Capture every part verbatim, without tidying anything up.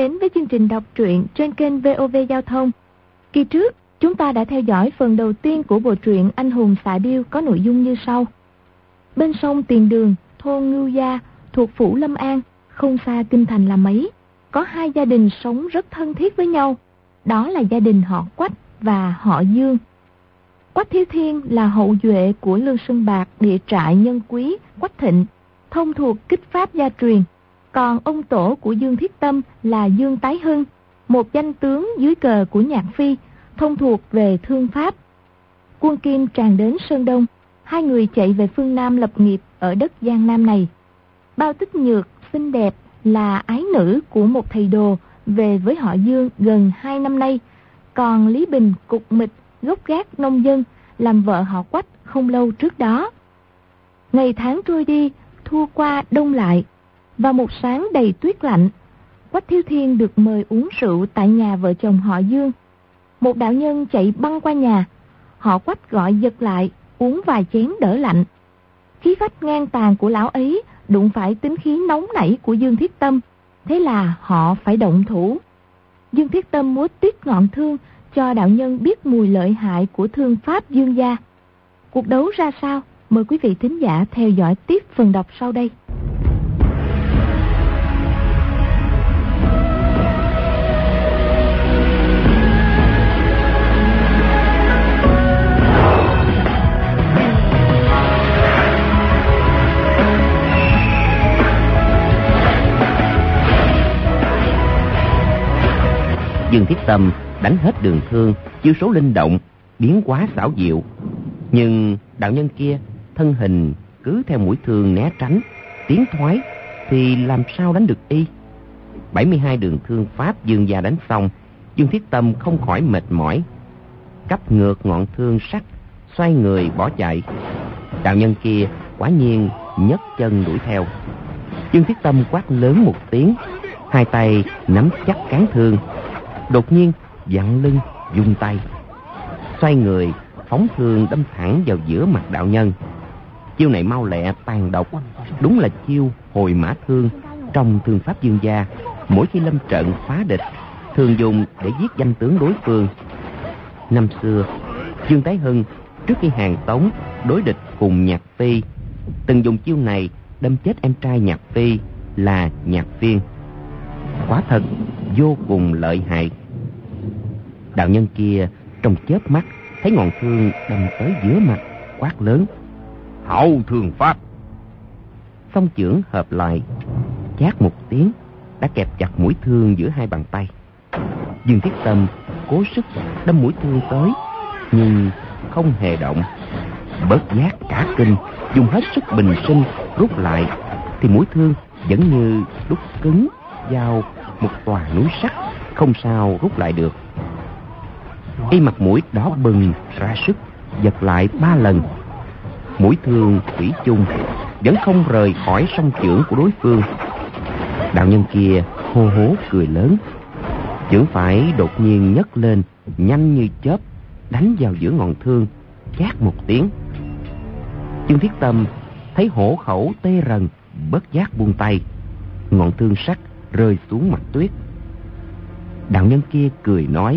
đến với chương trình đọc truyện trên kênh vê o vê Giao thông. Kỳ trước, chúng ta đã theo dõi phần đầu tiên của bộ truyện Anh hùng xạ điêu có nội dung như sau. Bên sông Tiền Đường, thôn Ngưu Gia, thuộc phủ Lâm An, không xa kinh thành là mấy, có hai gia đình sống rất thân thiết với nhau. Đó là gia đình họ Quách và họ Dương. Quách Thiếu Thiên là hậu duệ của Lương Sơn Bạc, địa trại nhân quý Quách Thịnh, thông thuộc kích pháp gia truyền. Còn ông tổ của Dương Thiết Tâm là Dương Tái Hưng, một danh tướng dưới cờ của Nhạc Phi, thông thuộc về thương pháp. Quân Kim tràn đến Sơn Đông, hai người chạy về phương Nam lập nghiệp ở đất Giang Nam này. Bao Tích Nhược, xinh đẹp, là ái nữ của một thầy đồ, về với họ Dương gần hai năm nay. Còn Lý Bình, cục mịch, gốc gác nông dân, làm vợ họ Quách không lâu trước đó. Ngày tháng trôi đi, thu qua đông lại. Vào một sáng đầy tuyết lạnh, Quách Thiếu Thiên được mời uống rượu tại nhà vợ chồng họ Dương. Một đạo nhân chạy băng qua nhà, họ Quách gọi giật lại, uống vài chén đỡ lạnh. Khí phách ngang tàn của lão ấy đụng phải tính khí nóng nảy của Dương Thiết Tâm, thế là họ phải động thủ. Dương Thiết Tâm múa tuyết ngọn thương cho đạo nhân biết mùi lợi hại của thương pháp Dương gia. Cuộc đấu ra sao? Mời quý vị thính giả theo dõi tiếp phần đọc sau đây. Dương Thiết Tâm đánh hết đường thương, chiêu số linh động, biến hóa xảo diệu. Nhưng đạo nhân kia thân hình cứ theo mũi thương né tránh, tiến thoái, thì làm sao đánh được y? bảy mươi hai đường thương pháp Dương gia đánh xong, Dương Thiết Tâm không khỏi mệt mỏi, cắp ngược ngọn thương sắt, xoay người bỏ chạy. Đạo nhân kia quả nhiên nhấc chân đuổi theo. Dương Thiết Tâm quát lớn một tiếng, hai tay nắm chắc cán thương, đột nhiên vặn lưng vung tay, xoay người phóng thương đâm thẳng vào giữa mặt đạo nhân. Chiêu này mau lẹ tàn độc, đúng là chiêu hồi mã thương trong thương pháp Dương gia. Mỗi khi lâm trận phá địch, thường dùng để giết danh tướng đối phương. Năm xưa, Dương Tái Hưng trước khi hàng Tống đối địch cùng Nhạc Phi, từng dùng chiêu này đâm chết em trai Nhạc Phi là Nhạc Phiên. Quả thật vô cùng lợi hại. Đạo nhân kia trong chớp mắt thấy ngọn thương đâm tới giữa mặt, quát lớn: Hậu thương pháp! Song chưởng hợp lại, chát một tiếng đã kẹp chặt mũi thương giữa hai bàn tay. Dương Thiết Tâm cố sức đâm mũi thương tới, nhưng không hề động. Bớt giác cả kinh, dùng hết sức bình sinh rút lại, thì mũi thương vẫn như đúc cứng vào một tòa núi sắt, không sao rút lại được. Y mặt mũi đỏ bừng ra sức giật lại ba lần, mũi thương thủy chung vẫn không rời khỏi song chưởng của đối phương. Đạo nhân kia hô hố cười lớn, chưởng phải đột nhiên nhấc lên, nhanh như chớp đánh vào giữa ngọn thương, chát một tiếng. Dương Thiết Tâm thấy hổ khẩu tê rần, bất giác buông tay, ngọn thương sắt rơi xuống mặt tuyết. Đạo nhân kia cười nói: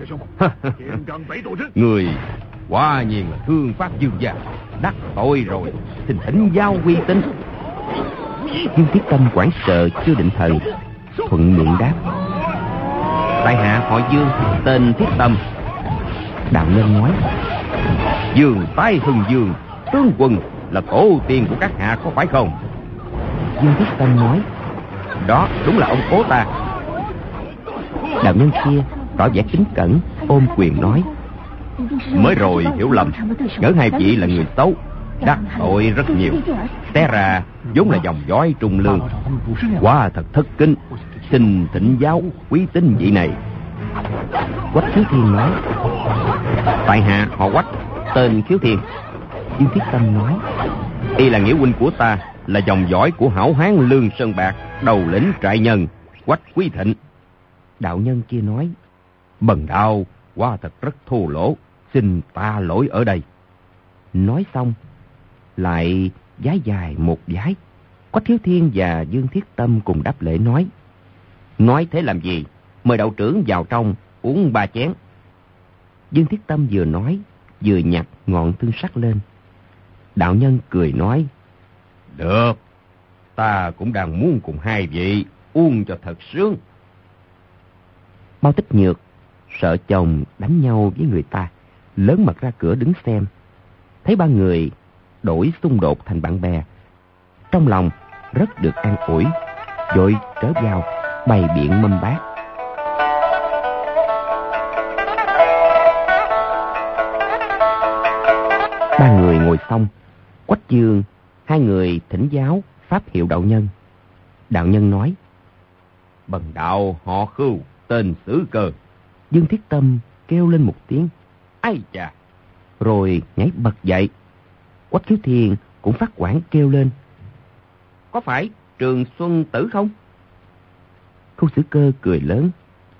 Người quả nhiên là thương pháp Dương gia, đắc tội rồi, xin thỉnh giao quy tính. Dương Thiết Tâm hoảng sợ chưa định thần, thuận miệng đáp: Tại hạ họ Dương, tên Thiết Tâm. Đạo nhân nói: Dương Tái Hưng Dương tướng quân là tổ tiên của các hạ có phải không? Dương Thiết Tâm nói: Đó đúng là ông cố ta. Đạo nhân kia tỏ vẻ kính cẩn, ôm quyền nói: Mới rồi hiểu lầm, ngỡ hai vị là người xấu, đắc tội rất nhiều. Té ra vốn là dòng dõi trung lương, quá thật thất kính, xin thỉnh giáo quý tín vị này. Quách Khiếu Thiên nói: Tại hạ họ Quách, tên Khiếu Thiên. Dương Thiết Tâm nói: Y là nghĩa huynh của ta, là dòng dõi của hảo hán Lương Sơn Bạc, đầu lĩnh trại nhân Quách Quý Thịnh. Đạo nhân kia nói: Bần đạo quá thật rất thô lỗ, xin ta lỗi ở đây. Nói xong lại vái dài một vái. Quách Thiếu Thiên và Dương Thiết Tâm cùng đáp lễ nói: Nói thế làm gì? Mời đạo trưởng vào trong uống ba chén. Dương Thiết Tâm vừa nói, vừa nhặt ngọn thương sắt lên. Đạo nhân cười nói, được, ta cũng đang muốn cùng hai vị uống cho thật sướng. Bao Tích Nhược sợ chồng đánh nhau với người ta, lớn mặt ra cửa đứng xem. Thấy ba người đổi xung đột thành bạn bè, trong lòng rất được an ủi, vội trở vào bày biện mâm bát. Ba người ngồi xong, Quách Dương hai người thỉnh giáo pháp hiệu đạo nhân. Đạo nhân nói, bần đạo họ Khưu, tên Sử Cơ. Dương Thiết Tâm kêu lên một tiếng, ai chà, rồi nhảy bật dậy. Quách Khiếu Thiên cũng phát quản kêu lên, có phải Trường Xuân Tử không? Khưu Sử Cơ cười lớn,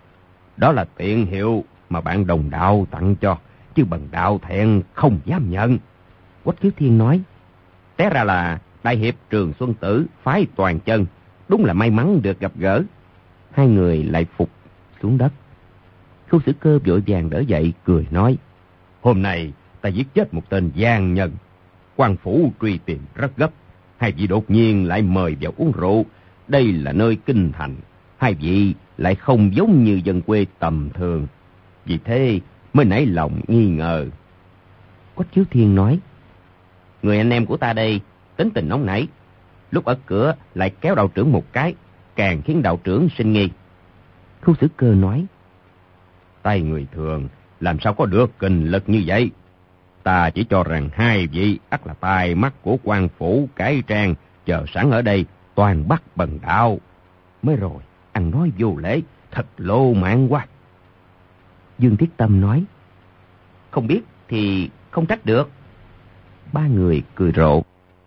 đó là tiện hiệu mà bạn đồng đạo tặng cho, chứ bần đạo thẹn không dám nhận. Quách Khiếu Thiên nói, té ra là đại hiệp Trường Xuân Tử phái Toàn Chân, đúng là may mắn được gặp gỡ. Hai người lại phục xuống đất. Khưu Sử Cơ vội vàng đỡ dậy cười nói, hôm nay ta giết chết một tên gian nhân, quan phủ truy tìm rất gấp, hai vị đột nhiên lại mời vào uống rượu. Đây là nơi kinh thành, hai vị lại không giống như dân quê tầm thường, vì thế mới nảy lòng nghi ngờ. Quách Khiếu Thiên nói, người anh em của ta đây tính tình nóng nảy, lúc ở cửa lại kéo đạo trưởng một cái, càng khiến đạo trưởng sinh nghi. Khưu Sử Cơ nói, tay người thường làm sao có được kình lực như vậy? Ta chỉ cho rằng hai vị ắt là tai mắt của quan phủ cải trang chờ sẵn ở đây, toàn bắt bần đạo. Mới rồi, ăn nói vô lễ, thật lô mãn quá. Dương Thiết Tâm nói, không biết thì không trách được. Ba người cười rộ.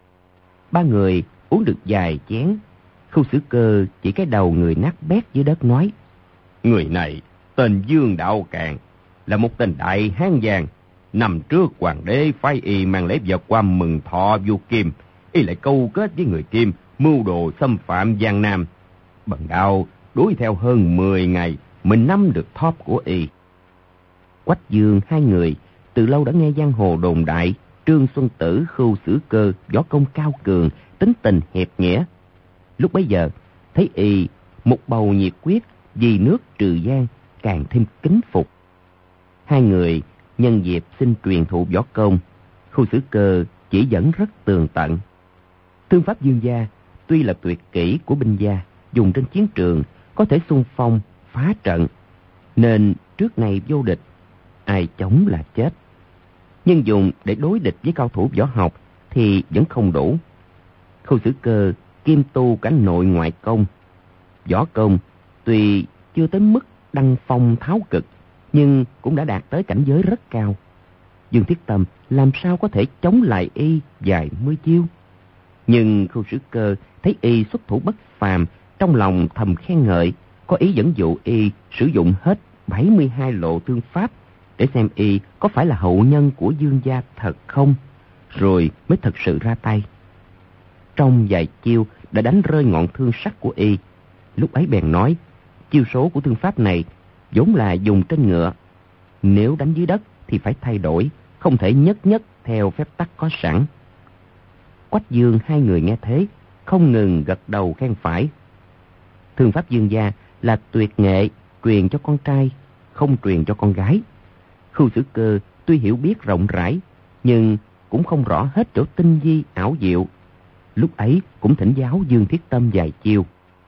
Ba người uống được vài chén. Khưu Sử Cơ chỉ cái đầu người nát bét dưới đất nói, người này tên Dương Đạo Càn, là một tên đại hán giang. Năm trước hoàng đế phái y mang lễ vật qua mừng thọ vua Kim, y lại câu kết với người Kim mưu đồ xâm phạm Giang Nam. Bần đạo đuổi theo hơn mười ngày mới nắm được thóp của y. Quách Dương hai người từ lâu đã nghe giang hồ đồn đại Trương Xuân Tử Khưu Sử Cơ võ công cao cường, tính tình hiệp nghĩa. Lúc bấy giờ thấy y một bầu nhiệt quyết vì nước trừ gian, càng thêm kính phục. Hai người nhân dịp xin truyền thụ võ công, Khưu Sử Cơ chỉ dẫn rất tường tận. Thương pháp Dương gia tuy là tuyệt kỹ của binh gia, dùng trên chiến trường có thể xung phong phá trận, nên trước nay vô địch, ai chống là chết. Nhưng dùng để đối địch với cao thủ võ học thì vẫn không đủ. Khưu Sử Cơ kiêm tu cả nội ngoại công, võ công tuy chưa tới mức đăng phong tháo cực, nhưng cũng đã đạt tới cảnh giới rất cao. Dương Thiết Tâm làm sao có thể chống lại y vài mươi chiêu? Nhưng Khưu Sử Cơ thấy y xuất thủ bất phàm, trong lòng thầm khen ngợi, có ý dẫn dụ y sử dụng hết bảy mươi hai lộ thương pháp để xem y có phải là hậu nhân của Dương gia thật không, rồi mới thật sự ra tay. Trong vài chiêu đã đánh rơi ngọn thương sắt của y. Lúc ấy bèn nói, chiêu số của thương pháp này vốn là dùng trên ngựa, nếu đánh dưới đất thì phải thay đổi, không thể nhất nhất theo phép tắc có sẵn. Quách Dương hai người nghe thế, không ngừng gật đầu khen phải. Thương pháp Dương gia là tuyệt nghệ, truyền cho con trai, không truyền cho con gái. Khưu Sử Cơ tuy hiểu biết rộng rãi, nhưng cũng không rõ hết chỗ tinh vi ảo diệu. Lúc ấy cũng thỉnh giáo Dương Thiết Tâm vài chiêu.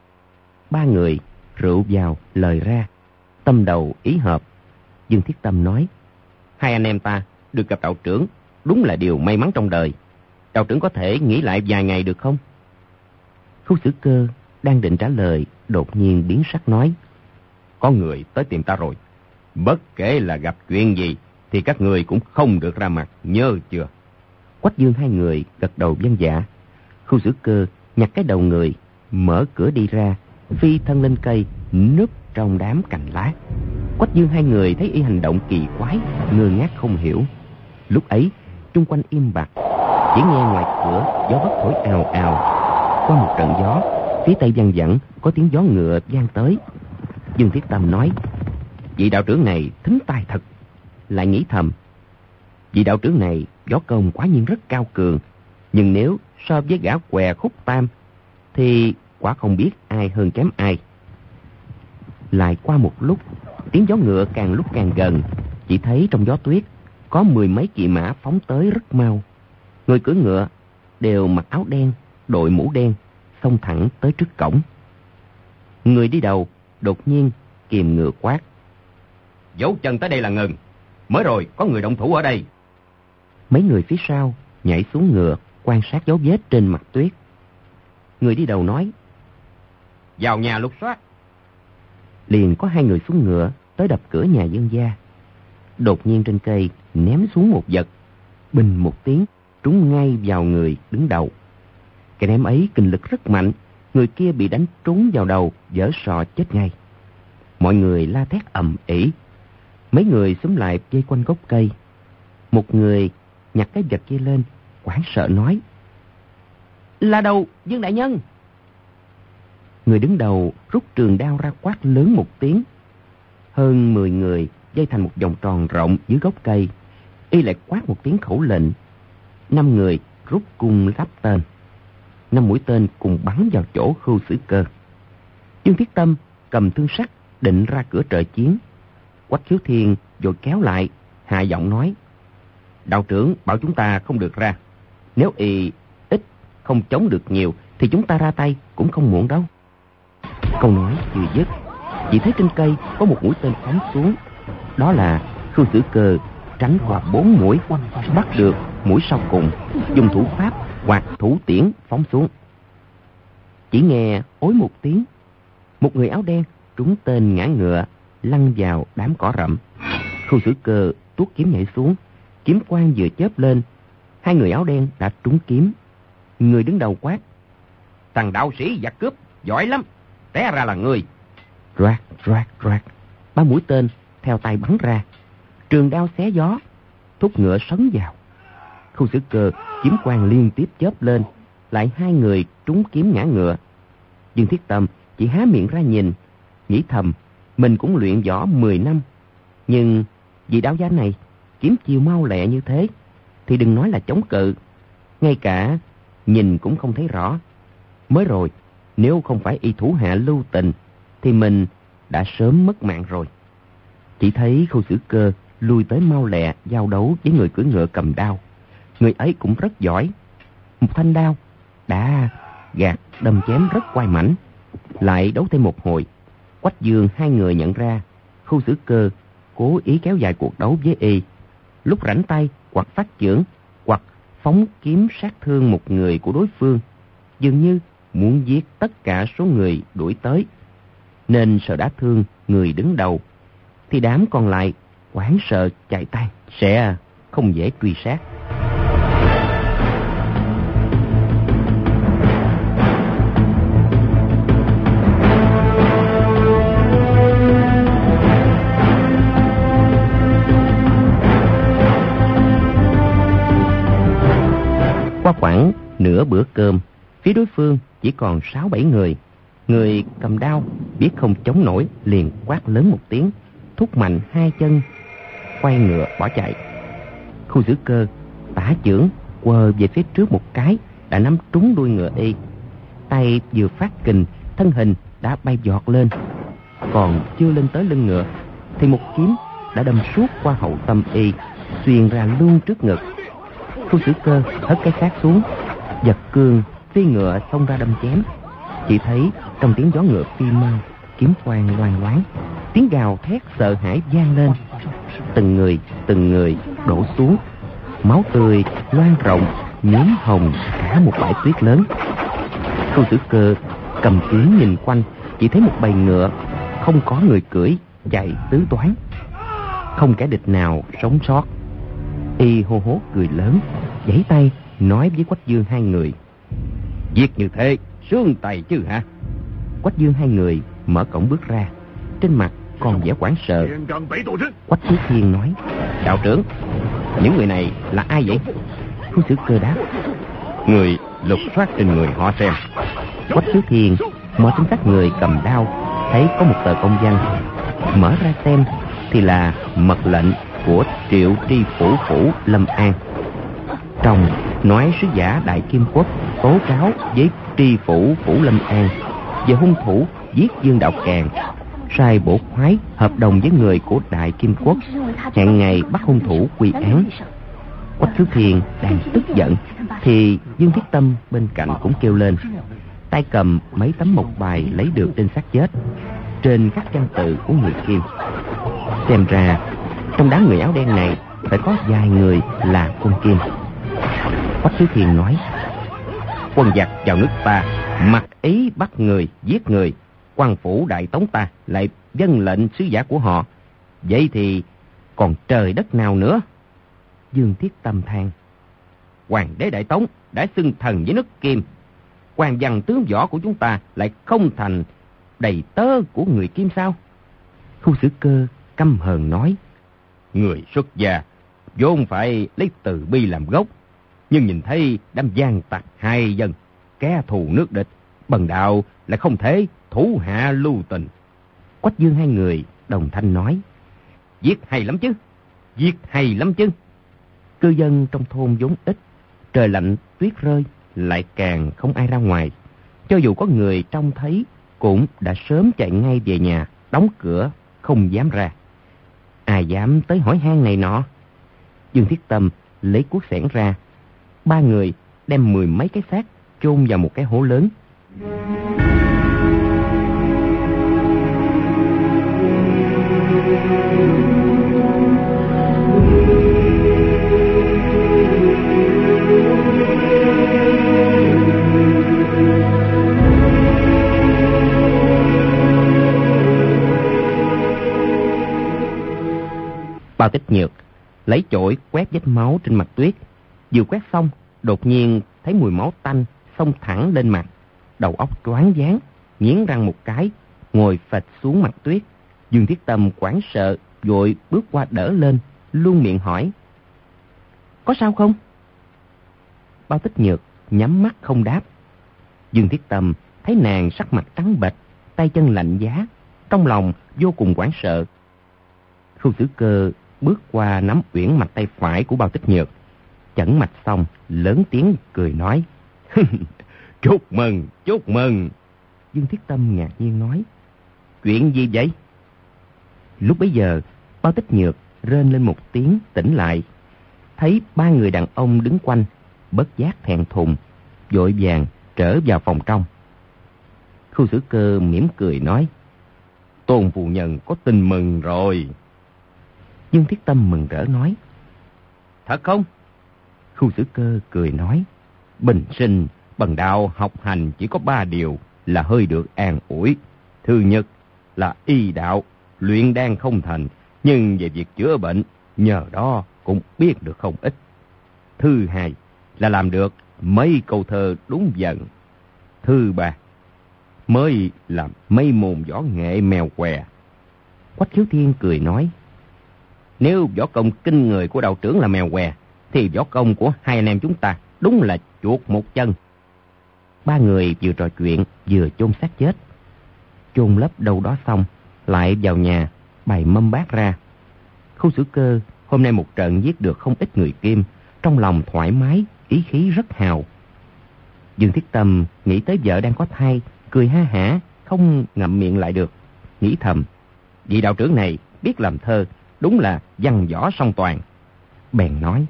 Ba người rượu vào lời ra, tâm đầu ý hợp. Dương Thiết Tâm nói, hai anh em ta được gặp đạo trưởng đúng là điều may mắn trong đời. Đạo trưởng có thể nghỉ lại vài ngày được không? Khưu Sử Cơ đang định trả lời, đột nhiên biến sắc nói, có người tới tìm ta rồi. Bất kể là gặp chuyện gì thì các người cũng không được ra mặt, nhớ chưa? Quách Dương hai người gật đầu vâng dạ. Khưu Sử Cơ nhặt cái đầu người, mở cửa đi ra, phi thân lên cây, núp trong đám cành lá. Quách Dương hai người thấy y hành động kỳ quái, ngơ ngác không hiểu. Lúc ấy chung quanh im bặt, chỉ nghe ngoài cửa gió bất thổi ào ào. Qua một trận gió, Phía tây văng vẳng có tiếng gió ngựa vang tới. Dương Thiết Tâm nói: vị đạo trưởng này thính tai thật. Lại nghĩ thầm: vị đạo trưởng này võ công quả nhiên rất cao cường, nhưng nếu so với gã què Khúc Tam thì quả không biết ai hơn kém ai. Lại qua một lúc, tiếng gió ngựa càng lúc càng gần. Chỉ thấy trong gió tuyết có mười mấy kỵ mã phóng tới rất mau. Người cưỡi ngựa đều mặc áo đen, đội mũ đen, xông thẳng tới trước cổng. Người đi đầu đột nhiên kìm ngựa quát: dấu chân tới đây là ngừng, mới rồi có người động thủ ở đây. Mấy người phía sau nhảy xuống ngựa quan sát dấu vết trên mặt tuyết. Người đi đầu nói: vào nhà lục soát. Liền có hai người xuống ngựa tới đập cửa nhà Dương gia. Đột nhiên trên cây ném xuống một vật, bình một tiếng trúng ngay vào người đứng đầu. Cái ném ấy kình lực rất mạnh, người kia bị đánh trúng vào đầu, vỡ sọ chết ngay. Mọi người la thét ầm ĩ. Mấy người xúm lại vây quanh gốc cây. Một người nhặt cái vật kia lên, hoảng sợ nói: là đầu Dương đại nhân. Người đứng đầu rút trường đao ra quát lớn một tiếng. Hơn mười người vây thành một vòng tròn rộng dưới gốc cây. Y lại quát một tiếng khẩu lệnh. Năm người rút cung lắp tên. Năm mũi tên cùng bắn vào chỗ Khưu Xử Cơ. Dương Thiết Tâm cầm thương sắt định ra cửa trợ chiến. Quách Khiếu Thiên vội kéo lại, hạ giọng nói: đạo trưởng bảo chúng ta không được ra. Nếu y ít không chống được nhiều thì chúng ta ra tay cũng không muộn đâu. Câu nói vừa dứt, chỉ thấy trên cây có một mũi tên phóng xuống. Đó là Khưu Xử Cơ tránh qua bốn mũi, bắt được mũi sau cùng, dùng thủ pháp hoặc thủ tiễn phóng xuống. Chỉ nghe ối một tiếng, một người áo đen trúng tên ngã ngựa, lăn vào đám cỏ rậm. Khưu Xử Cơ tuốt kiếm nhảy xuống, kiếm quang vừa chớp lên, hai người áo đen đã trúng kiếm. Người đứng đầu quát: thằng đạo sĩ giặc cướp giỏi lắm, té ra là người. Roạt roạt roạt, ba mũi tên theo tay bắn ra, trường đao xé gió, thúc ngựa sấn vào. Khưu Xử Cơ kiếm quang liên tiếp chớp lên, lại hai người trúng kiếm ngã ngựa. Dương Thiết Tâm chỉ há miệng ra nhìn, nghĩ thầm mình cũng luyện võ mười năm, nhưng vì đao giá này kiếm chiêu mau lẹ như thế thì đừng nói là chống cự, ngay cả nhìn cũng không thấy rõ. Mới rồi nếu không phải y thủ hạ lưu tình thì mình đã sớm mất mạng rồi. Chỉ thấy Khưu Xử Cơ lui tới mau lẹ giao đấu với người cưỡi ngựa cầm đao. Người ấy cũng rất giỏi, một thanh đao đã gạt đâm chém rất oai mãnh. Lại đấu thêm một hồi, Quách Dương hai người nhận ra Khưu Xử Cơ cố ý kéo dài cuộc đấu với y. Lúc rảnh tay hoặc phát chưởng hoặc phóng kiếm sát thương một người của đối phương, dường như muốn giết tất cả số người đuổi tới. Nên sợ đã thương người đứng đầu thì đám còn lại hoảng sợ chạy tay, sẽ không dễ truy sát. Qua khoảng nửa bữa cơm, phía đối phương chỉ còn sáu bảy người. Người cầm đao biết không chống nổi, liền quát lớn một tiếng, thúc mạnh hai chân, quay ngựa bỏ chạy. Khưu Xử Cơ tả chưởng quờ về phía trước một cái, đã nắm trúng đuôi ngựa y. Tay vừa phát kình, thân hình đã bay giọt lên. Còn chưa lên tới lưng ngựa thì một kiếm đã đâm suốt qua hậu tâm y, xuyên ra luôn trước ngực. Khưu Xử Cơ hất cái xác xuống, giật cương phi ngựa xông ra đâm chém. Chỉ thấy trong tiếng gió ngựa phi mau, kiếm quang loang loáng, tiếng gào thét sợ hãi vang lên. Từng người từng người đổ xuống, máu tươi loang rộng, nhuốm hồng cả một bãi tuyết lớn. Khưu Xử Cơ cầm kiếm nhìn quanh, chỉ thấy một bầy ngựa không có người cưỡi, chạy tứ toán, không kẻ địch nào sống sót. Y hô hố cười lớn, giãy tay nói với Quách Dương hai người: việc như thế sướng tay chứ hả? Quách Dương hai người mở cổng bước ra, trên mặt còn vẻ hoảng sợ. Quách Khiếu Thiên nói: đạo trưởng, những người này là ai vậy? Khưu Xử Cơ đáp: người lục soát trên người họ xem. Quách Khiếu Thiên Mò trên xác người cầm đao, thấy có một tờ công văn. Mở ra xem thì là mật lệnh của Triệu Tri Phủ Phủ Lâm An. Trong nói sứ giả Đại Kim Quốc tố cáo với Tri Phủ Phủ Lâm An về hung thủ giết Dương Đạo Càn, sai bổ khoái hợp đồng với người của Đại Kim Quốc, hẹn ngày bắt hung thủ quy án. Quách Khiếu Thiên đang tức giận thì Dương Thiết Tâm bên cạnh cũng kêu lên, tay cầm mấy tấm mộc bài lấy được trên xác chết, trên các văn tự của người Kim. Xem ra trong đám người áo đen này phải có vài người là quân Kim. Quách Khiếu Thiên nói, quân giặc vào nước ta mặc ý bắt người giết người, quan phủ Đại Tống ta lại vâng lệnh sứ giả của họ, vậy thì còn trời đất nào nữa? Dương Thiết Tâm than, hoàng đế Đại Tống đã xưng thần với nước Kim, quan văn tướng võ của chúng ta lại không thành đầy tớ của người Kim sao? Khu Sử Cơ căm hờn nói, người xuất gia vốn phải lấy từ bi làm gốc, nhưng nhìn thấy đám gian tặc hai dân, kẻ thù nước địch, bần đạo lại không thể thủ hạ lưu tình. Quách Dương hai người đồng thanh nói, giết hay lắm chứ, giết hay lắm chứ. Cư dân trong thôn vốn ít, trời lạnh tuyết rơi, lại càng không ai ra ngoài. Cho dù có người trông thấy cũng đã sớm chạy ngay về nhà, đóng cửa không dám ra. Ai dám tới hỏi han này nọ? Dương Thiết Tâm lấy cuốc xẻng ra, ba người đem mười mấy cái xác chôn vào một cái hố lớn. Bao Tích Nhược lấy chổi quét vết máu trên mặt tuyết. Vừa quét xong, đột nhiên thấy mùi máu tanh xông thẳng lên mặt, đầu óc choáng váng, nghiến răng một cái, ngồi phịch xuống mặt tuyết. Dương Thiết Tâm hoảng sợ, vội bước qua đỡ lên, luôn miệng hỏi, có sao không? Bao Tích Nhược nhắm mắt không đáp. Dương Thiết Tâm thấy nàng sắc mặt trắng bệch, tay chân lạnh giá, trong lòng vô cùng hoảng sợ. Khu Sử Cơ bước qua nắm uyển mạch tay phải của Bao Tích Nhược, chẩn mạch xong lớn tiếng cười nói, chúc mừng, chúc mừng. Dương Thiết Tâm ngạc nhiên nói, chuyện gì vậy? Lúc bấy giờ Bao Tích Nhược rên lên một tiếng tỉnh lại, thấy ba người đàn ông đứng quanh, bất giác thẹn thùng, vội vàng trở vào phòng trong. Khu Sử Cơ mỉm cười nói, Tôn phu nhân có tin mừng rồi. Dương Thiết Tâm mừng rỡ nói, thật không? Khu Sử Cơ cười nói, bình sinh bần đạo học hành chỉ có ba điều là hơi được an ủi. Thứ nhất là y đạo, luyện đan không thành, nhưng về việc chữa bệnh, nhờ đó cũng biết được không ít. Thứ hai là làm được mấy câu thơ đúng dần. Thứ ba mới làm mấy môn võ nghệ mèo què. Quách Khiếu Thiên cười nói, nếu võ công kinh người của đạo trưởng là mèo què, thì võ công của hai anh em chúng ta đúng là chuột một chân. Ba người vừa trò chuyện vừa chôn xác chết. Chôn lấp đâu đó xong, lại vào nhà bày mâm bát ra. Khu Sử Cơ hôm nay một trận giết được không ít người Kim, trong lòng thoải mái, ý khí rất hào. Dương Thiết Tâm nghĩ tới vợ đang có thai, cười ha hả, không ngậm miệng lại được, nghĩ thầm, vị đạo trưởng này biết làm thơ, đúng là văn võ song toàn. Bèn nói,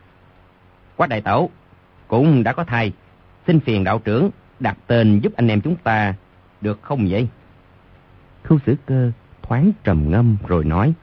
Quách đại tẩu cũng đã có thai, xin phiền đạo trưởng đặt tên giúp anh em chúng ta được không vậy? Khu Sử Cơ thoáng trầm ngâm rồi nói,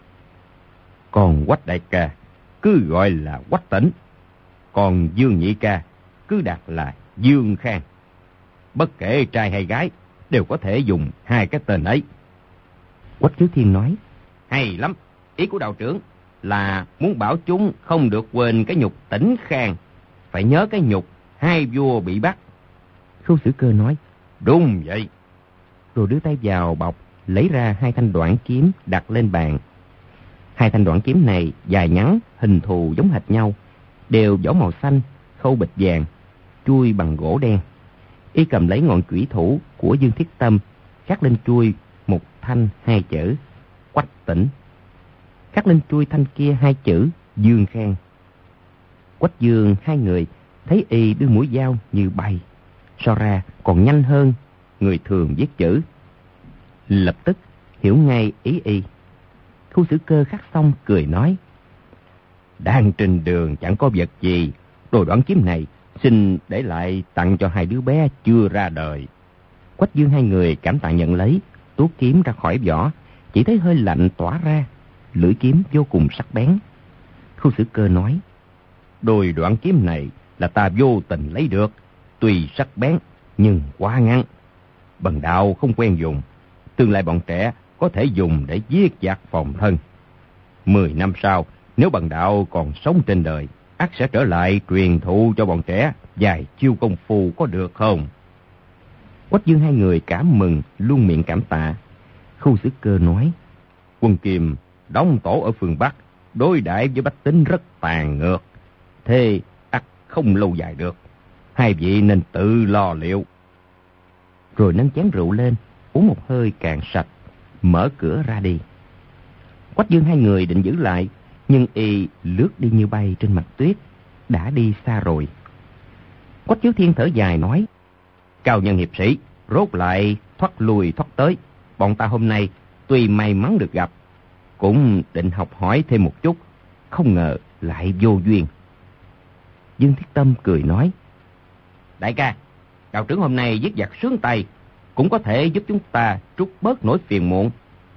còn Quách đại ca cứ gọi là Quách Tĩnh, còn Dương nhị ca cứ đặt là Dương Khang. Bất kể trai hay gái đều có thể dùng hai cái tên ấy. Quách Khiếu Thiên nói, hay lắm, ý của đạo trưởng là muốn bảo chúng không được quên cái nhục Tĩnh Khang, phải nhớ cái nhục hai vua bị bắt. Khu Sử Cơ nói, đúng vậy. Rồi đưa tay vào bọc, lấy ra hai thanh đoạn kiếm đặt lên bàn. Hai thanh đoạn kiếm này dài ngắn, hình thù giống hệt nhau, đều vỏ màu xanh, khâu bịch vàng, chuôi bằng gỗ đen. Y cầm lấy ngọn chủy thủ của Dương Thiết Tâm, khắc lên chuôi một thanh hai chữ Quách Tỉnh, khắc lên chuôi thanh kia hai chữ Dương Khang. Quách Dương hai người thấy y đưa mũi dao như bay, so ra còn nhanh hơn người thường viết chữ, lập tức hiểu ngay ý y. Khu Xử Cơ khắc xong cười nói: đang trên đường chẳng có vật gì, đồ đoạn kiếm này xin để lại tặng cho hai đứa bé chưa ra đời. Quách Dương hai người cảm tạ nhận lấy, tuốt kiếm ra khỏi vỏ, chỉ thấy hơi lạnh tỏa ra, lưỡi kiếm vô cùng sắc bén. Khu Xử Cơ nói: đôi đoạn kiếm này là ta vô tình lấy được, tuy sắc bén nhưng quá ngắn, bần đạo không quen dùng, tương lai bọn trẻ có thể dùng để giết giặc phòng thân. Mười năm sau, nếu bần đạo còn sống trên đời, ắt sẽ trở lại truyền thụ cho bọn trẻ vài chiêu công phu, có được không? Quách Dương hai người cảm mừng, luôn miệng cảm tạ. Khu Xử Cơ nói: Quân Kim đóng tổ ở phương Bắc, đối đãi với bách tính rất tàn ngược, thế ắt không lâu dài được, hai vị nên tự lo liệu. Rồi nâng chén rượu lên, uống một hơi cạn sạch, mở cửa ra đi. Quách Dương hai người định giữ lại, nhưng y lướt đi như bay trên mặt tuyết, đã đi xa rồi. Quách Khiếu Thiên thở dài nói: cao nhân hiệp sĩ, rốt lại thoát lui thoát tới. Bọn ta hôm nay tuy may mắn được gặp, cũng định học hỏi thêm một chút, không ngờ lại vô duyên. Dương Thiết Tâm cười nói: đại ca, đạo trưởng hôm nay giết giặc sướng tay, cũng có thể giúp chúng ta trút bớt nỗi phiền muộn.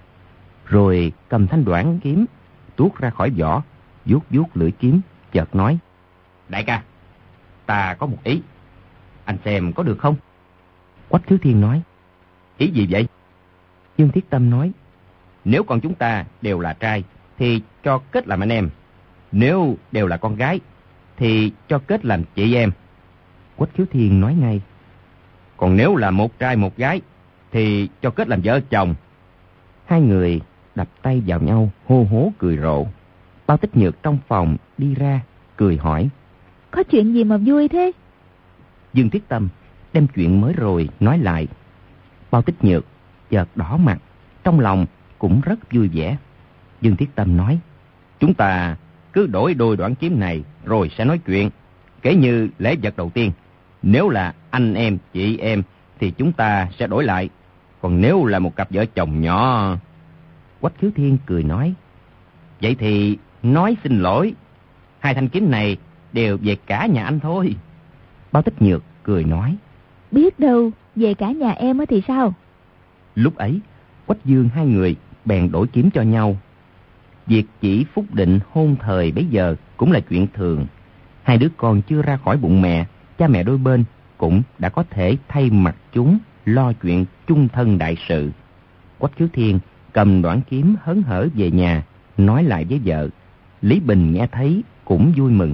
Rồi cầm thanh đoản kiếm tuốt ra khỏi vỏ, vuốt vuốt lưỡi kiếm, chợt nói: đại ca, ta có một ý, anh xem có được không? Quách Khiếu Thiên nói: ý gì vậy? Dương Thiết Tâm nói: nếu con chúng ta đều là trai thì cho kết làm anh em, nếu đều là con gái thì cho kết làm chị em. Quách Khiếu Thiên nói ngay: còn nếu là một trai một gái thì cho kết làm vợ chồng. Hai người đập tay vào nhau, hô hố cười rộ. Bao Tích Nhược trong phòng đi ra, cười hỏi: có chuyện gì mà vui thế? Dương Thiết Tâm đem chuyện mới rồi nói lại. Bao Tích Nhược chợt đỏ mặt, trong lòng cũng rất vui vẻ. Dương Thiết Tâm nói: chúng ta cứ đổi đôi đoạn kiếm này rồi sẽ nói chuyện. Kể như lễ vật đầu tiên, nếu là anh em, chị em thì chúng ta sẽ đổi lại. Còn nếu là một cặp vợ chồng nhỏ... Quách Khiếu Thiên cười nói: vậy thì nói xin lỗi, hai thanh kiếm này đều về cả nhà anh thôi. Bao Tích Nhược cười nói: biết đâu về cả nhà em thì sao? Lúc ấy Quách Dương hai người bèn đổi kiếm cho nhau. Việc chỉ phúc định hôn thời bấy giờ cũng là chuyện thường. Hai đứa con chưa ra khỏi bụng mẹ, cha mẹ đôi bên cũng đã có thể thay mặt chúng lo chuyện chung thân đại sự. Quách Khiếu Thiên cầm đoản kiếm hớn hở về nhà, nói lại với vợ. Lý Bình nghe thấy cũng vui mừng.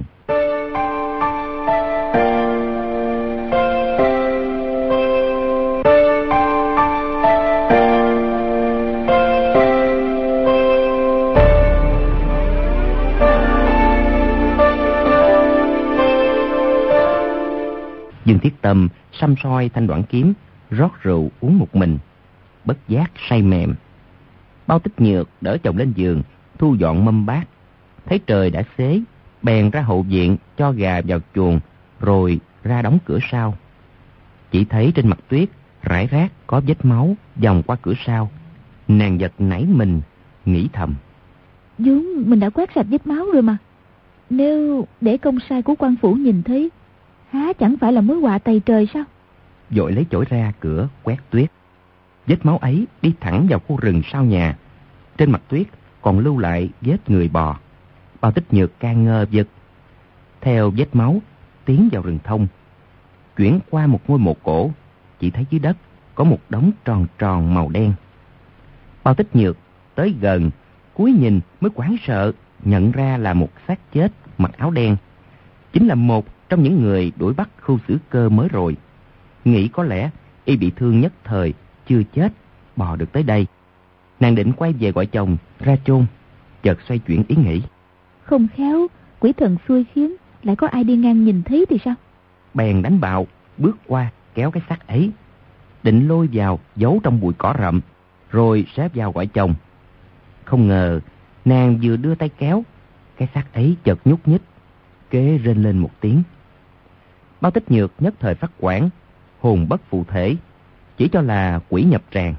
Dương Thiết Tâm săm soi thanh đoản kiếm, rót rượu uống một mình, bất giác say mềm. Bao Tích Nhược đỡ chồng lên giường, thu dọn mâm bát. Thấy trời đã xế, bèn ra hậu viện cho gà vào chuồng, rồi ra đóng cửa sau. Chỉ thấy trên mặt tuyết rải rác có vết máu vòng qua cửa sau. Nàng giật nảy mình, nghĩ thầm: vốn mình đã quét sạch vết máu rồi mà, nếu để công sai của quan phủ nhìn thấy, há chẳng phải là mối họa tày trời sao? Vội lấy chổi ra cửa quét tuyết. Vết máu ấy đi thẳng vào khu rừng sau nhà. Trên mặt tuyết còn lưu lại vết người bò. Bao Tích Nhược càng ngơ vực. Theo vết máu tiến vào rừng thông, chuyển qua một ngôi mộ cổ, chỉ thấy dưới đất có một đống tròn tròn màu đen. Bao Tích Nhược tới gần, cúi nhìn mới hoảng sợ, nhận ra là một xác chết mặc áo đen, chính là một trong những người đuổi bắt Khu Xử Cơ mới rồi. Nghĩ có lẽ y bị thương nhất thời, chưa chết, bò được tới đây. Nàng định quay về gọi chồng ra chôn, chợt xoay chuyển ý nghĩ. Không khéo quỷ thần xui khiến lại có ai đi ngang nhìn thấy thì sao? Bèn đánh bạo, bước qua kéo cái xác ấy, định lôi vào giấu trong bụi cỏ rậm, rồi xếp vào gọi chồng. Không ngờ, nàng vừa đưa tay kéo, cái xác ấy chợt nhúc nhích, kế rên lên một tiếng. Bao Tích Nhược nhất thời phát hoảng, hồn bất phụ thể, chỉ cho là quỷ nhập tràng.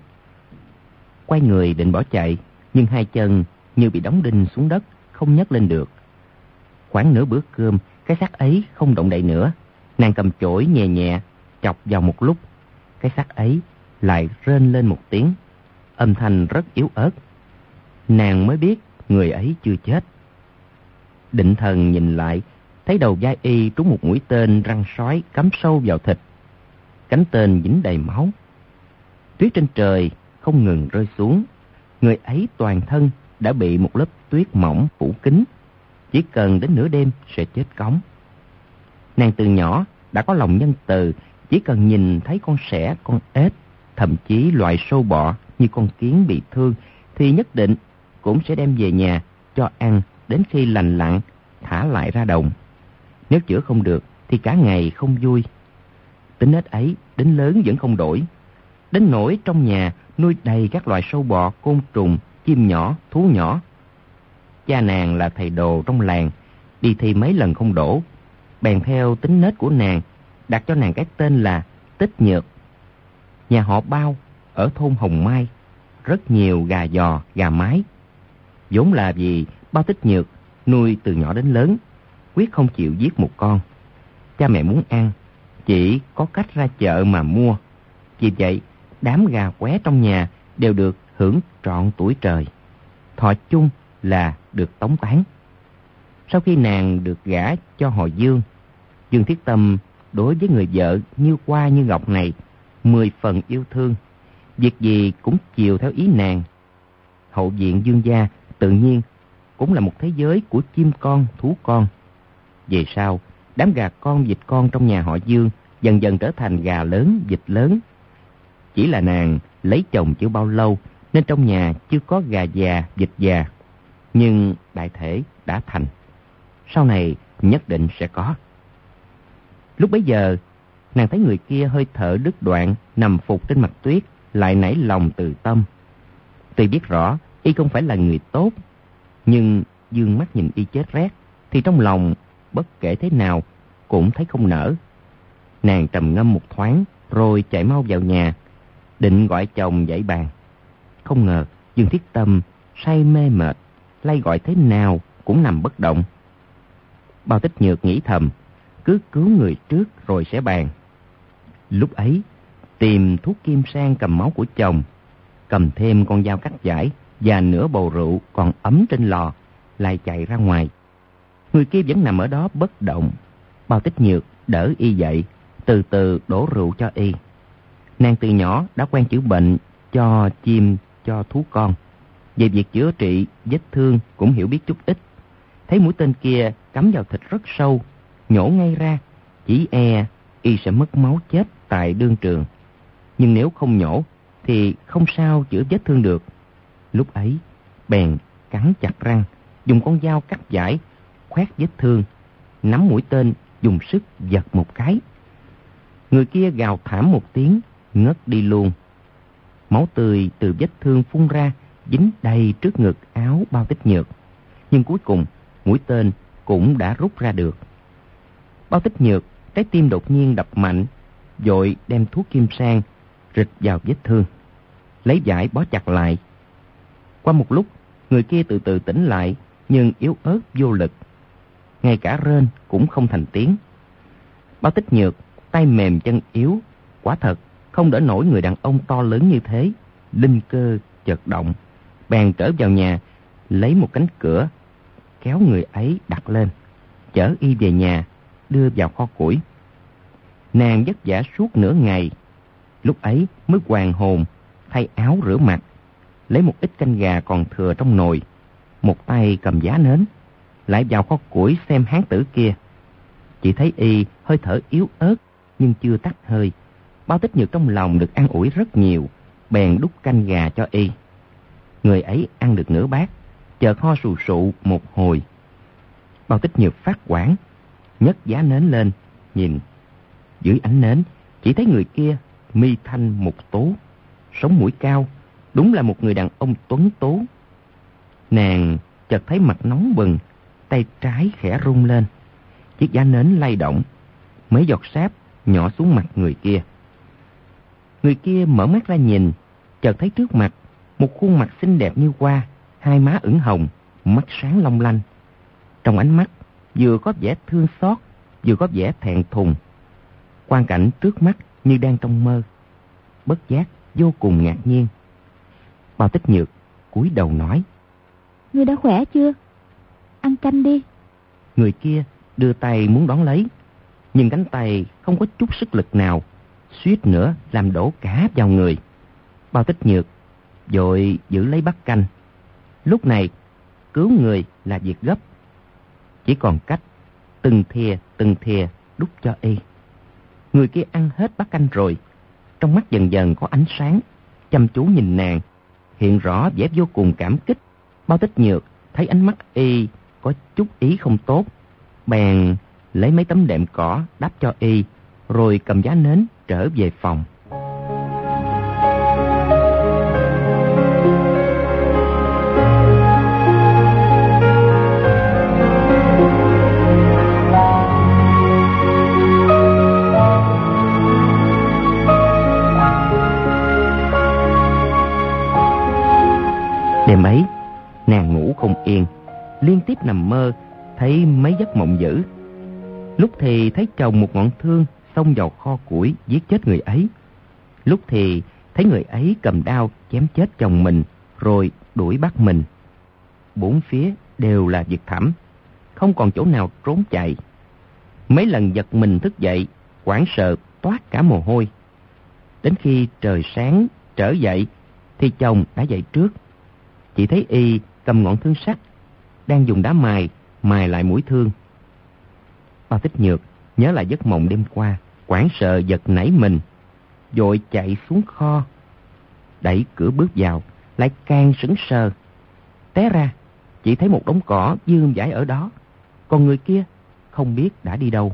Quay người định bỏ chạy, nhưng hai chân như bị đóng đinh xuống đất, không nhấc lên được. Khoảng nửa bữa cơm, cái xác ấy không động đậy nữa. Nàng cầm chổi nhẹ nhẹ, chọc vào một lúc, cái xác ấy lại rên lên một tiếng, âm thanh rất yếu ớt. Nàng mới biết người ấy chưa chết. Định thần nhìn lại, thấy đầu vai y trúng một mũi tên răng sói cắm sâu vào thịt. Cánh tên dính đầy máu. Tuyết trên trời không ngừng rơi xuống. Người ấy toàn thân đã bị một lớp tuyết mỏng phủ kín, chỉ cần đến nửa đêm sẽ chết cóng. Nàng từ nhỏ đã có lòng nhân từ, chỉ cần nhìn thấy con sẻ, con ếch, thậm chí loại sâu bọ như con kiến bị thương thì nhất định cũng sẽ đem về nhà cho ăn đến khi lành lặn, thả lại ra đồng. Nếu chữa không được thì cả ngày không vui. Tính nết ấy đến lớn vẫn không đổi. Đến nỗi trong nhà nuôi đầy các loại sâu bọ, côn trùng, chim nhỏ, thú nhỏ. Cha nàng là thầy đồ trong làng, đi thi mấy lần không đổ. Bèn theo tính nết của nàng, đặt cho nàng cái tên là Tích Nhược. Nhà họ Bao ở thôn Hồng Mai, rất nhiều gà giò, gà mái. Vốn là vì Bao Tích Nhược nuôi từ nhỏ đến lớn, quyết không chịu giết một con. Cha mẹ muốn ăn, chỉ có cách ra chợ mà mua. Vì vậy, đám gà qué trong nhà đều được hưởng trọn tuổi trời. Thọ chung là được tống tán. Sau khi nàng được gả cho họ Dương, Dương Thiết Tâm đối với người vợ như hoa như ngọc này mười phần yêu thương, việc gì cũng chiều theo ý nàng. Hậu viện Dương gia tự nhiên cũng là một thế giới của chim con, thú con. Về sau, đám gà con, vịt con trong nhà họ Dương dần dần trở thành gà lớn, vịt lớn. Chỉ là nàng lấy chồng chưa bao lâu nên trong nhà chưa có gà già, vịt già. Nhưng đại thể đã thành. Sau này nhất định sẽ có. Lúc bấy giờ, nàng thấy người kia hơi thở đứt đoạn, nằm phục trên mặt tuyết, lại nảy lòng từ tâm. Tuy biết rõ y không phải là người tốt, nhưng dương mắt nhìn y chết rét, thì trong lòng bất kể thế nào cũng thấy không nỡ. Nàng trầm ngâm một thoáng, rồi chạy mau vào nhà, định gọi chồng dậy bàn. Không ngờ Dương Thiết Tâm say mê mệt, lay gọi thế nào cũng nằm bất động. Bao Tích Nhược nghĩ thầm, cứ cứu người trước rồi sẽ bàn. Lúc ấy, tìm thuốc kim sang cầm máu của chồng, cầm thêm con dao cắt vải và nửa bầu rượu còn ấm trên lò, lại chạy ra ngoài. Người kia vẫn nằm ở đó bất động. Bao Tích Nhược đỡ y dậy, từ từ đổ rượu cho y. Nàng từ nhỏ đã quen chữa bệnh cho chim, cho thú con. Về việc chữa trị vết thương cũng hiểu biết chút ít. Thấy mũi tên kia cắm vào thịt rất sâu, nhổ ngay ra, chỉ e y sẽ mất máu chết tại đương trường. Nhưng nếu không nhổ thì không sao chữa vết thương được. Lúc ấy bèn cắn chặt răng, dùng con dao cắt vải khoét vết thương, nắm mũi tên dùng sức giật một cái. Người kia gào thảm một tiếng, ngất đi luôn. Máu tươi từ vết thương phun ra, dính đầy trước ngực áo Bao Tích Nhược. Nhưng cuối cùng mũi tên cũng đã rút ra được. Bao Tích Nhược trái tim đột nhiên đập mạnh, vội đem thuốc kim sang rịch vào vết thương, lấy vải bó chặt lại. Qua một lúc, người kia từ từ tỉnh lại, nhưng yếu ớt vô lực, ngay cả rên cũng không thành tiếng. Bao Tích Nhược tay mềm chân yếu, quả thật không đỡ nổi người đàn ông to lớn như thế. Linh cơ chợt động, bèn trở vào nhà, lấy một cánh cửa, kéo người ấy đặt lên, chở y về nhà, đưa vào kho củi. Nàng vất vả suốt nửa ngày, lúc ấy mới hoàn hồn, thay áo rửa mặt, lấy một ít canh gà còn thừa trong nồi, một tay cầm giá nến, lại vào kho củi xem hán tử kia. Chỉ thấy y hơi thở yếu ớt nhưng chưa tắt hơi. Bao Tích Nhược trong lòng được an ủi rất nhiều, bèn đút canh gà cho y. Người ấy ăn được nửa bát, chợt ho sù sụ một hồi. Bao Tích Nhược phát hoảng, nhấc giá nến lên, nhìn. Dưới ánh nến chỉ thấy người kia mi thanh mục tú, sống mũi cao, đúng là một người đàn ông tuấn tú. Nàng chợt thấy mặt nóng bừng, tay trái khẽ rung lên, chiếc giá nến lay động, mấy giọt sáp nhỏ xuống mặt người kia. Người kia mở mắt ra nhìn, chợt thấy trước mặt một khuôn mặt xinh đẹp như hoa, hai má ửng hồng, mắt sáng long lanh. Trong ánh mắt vừa có vẻ thương xót, vừa có vẻ thẹn thùng. Quang cảnh trước mắt như đang trong mơ, bất giác vô cùng ngạc nhiên. Bao Tích Nhược cúi đầu nói: Ngươi đã khỏe chưa? Ăn canh đi. Người kia đưa tay muốn đón lấy, nhưng cánh tay không có chút sức lực nào, suýt nữa làm đổ cả vào người. Bao Tích Nhược vội giữ lấy bát canh. Lúc này cứu người là việc gấp, chỉ còn cách từng thìa từng thìa đút cho y. Người kia ăn hết bát canh rồi, trong mắt dần dần có ánh sáng, chăm chú nhìn nàng, hiện rõ vẻ vô cùng cảm kích. Bao Tích Nhược thấy ánh mắt y có chút ý không tốt, bèn lấy mấy tấm đệm cỏ đắp cho y, rồi cầm giá nến trở về phòng. Đêm ấy, nàng ngủ không yên, liên tiếp nằm mơ, thấy mấy giấc mộng dữ. Lúc thì thấy chồng một ngọn thương xông vào kho củi giết chết người ấy, lúc thì thấy người ấy cầm đao chém chết chồng mình rồi đuổi bắt mình. Bốn phía đều là vực thẳm, không còn chỗ nào trốn chạy. Mấy lần giật mình thức dậy, hoảng sợ toát cả mồ hôi. Đến khi trời sáng trở dậy thì chồng đã dậy trước. Chỉ thấy y cầm ngọn thương sắt, đang dùng đá mài mài lại mũi thương. Bao Tích Nhược nhớ lại giấc mộng đêm qua, hoảng sợ giật nảy mình, vội chạy xuống kho, đẩy cửa bước vào, lại càng sững sờ. Té ra chỉ thấy một đống cỏ vương vãi ở đó, còn người kia không biết đã đi đâu.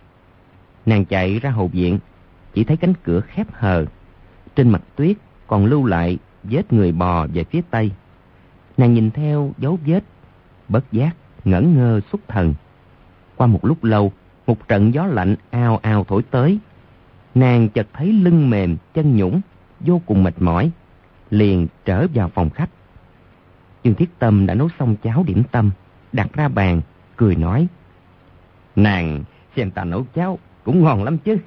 Nàng chạy ra hậu viện, chỉ thấy cánh cửa khép hờ, trên mặt tuyết còn lưu lại vết người bò về phía tây. Nàng nhìn theo dấu vết, bất giác ngẩn ngơ xuất thần. Qua một lúc lâu, một trận gió lạnh ào ào thổi tới. Nàng chợt thấy lưng mềm, chân nhũn, vô cùng mệt mỏi, liền trở vào phòng khách. Dương Thiết Tâm đã nấu xong cháo điểm tâm, đặt ra bàn, cười nói: Nàng xem ta nấu cháo cũng ngon lắm chứ.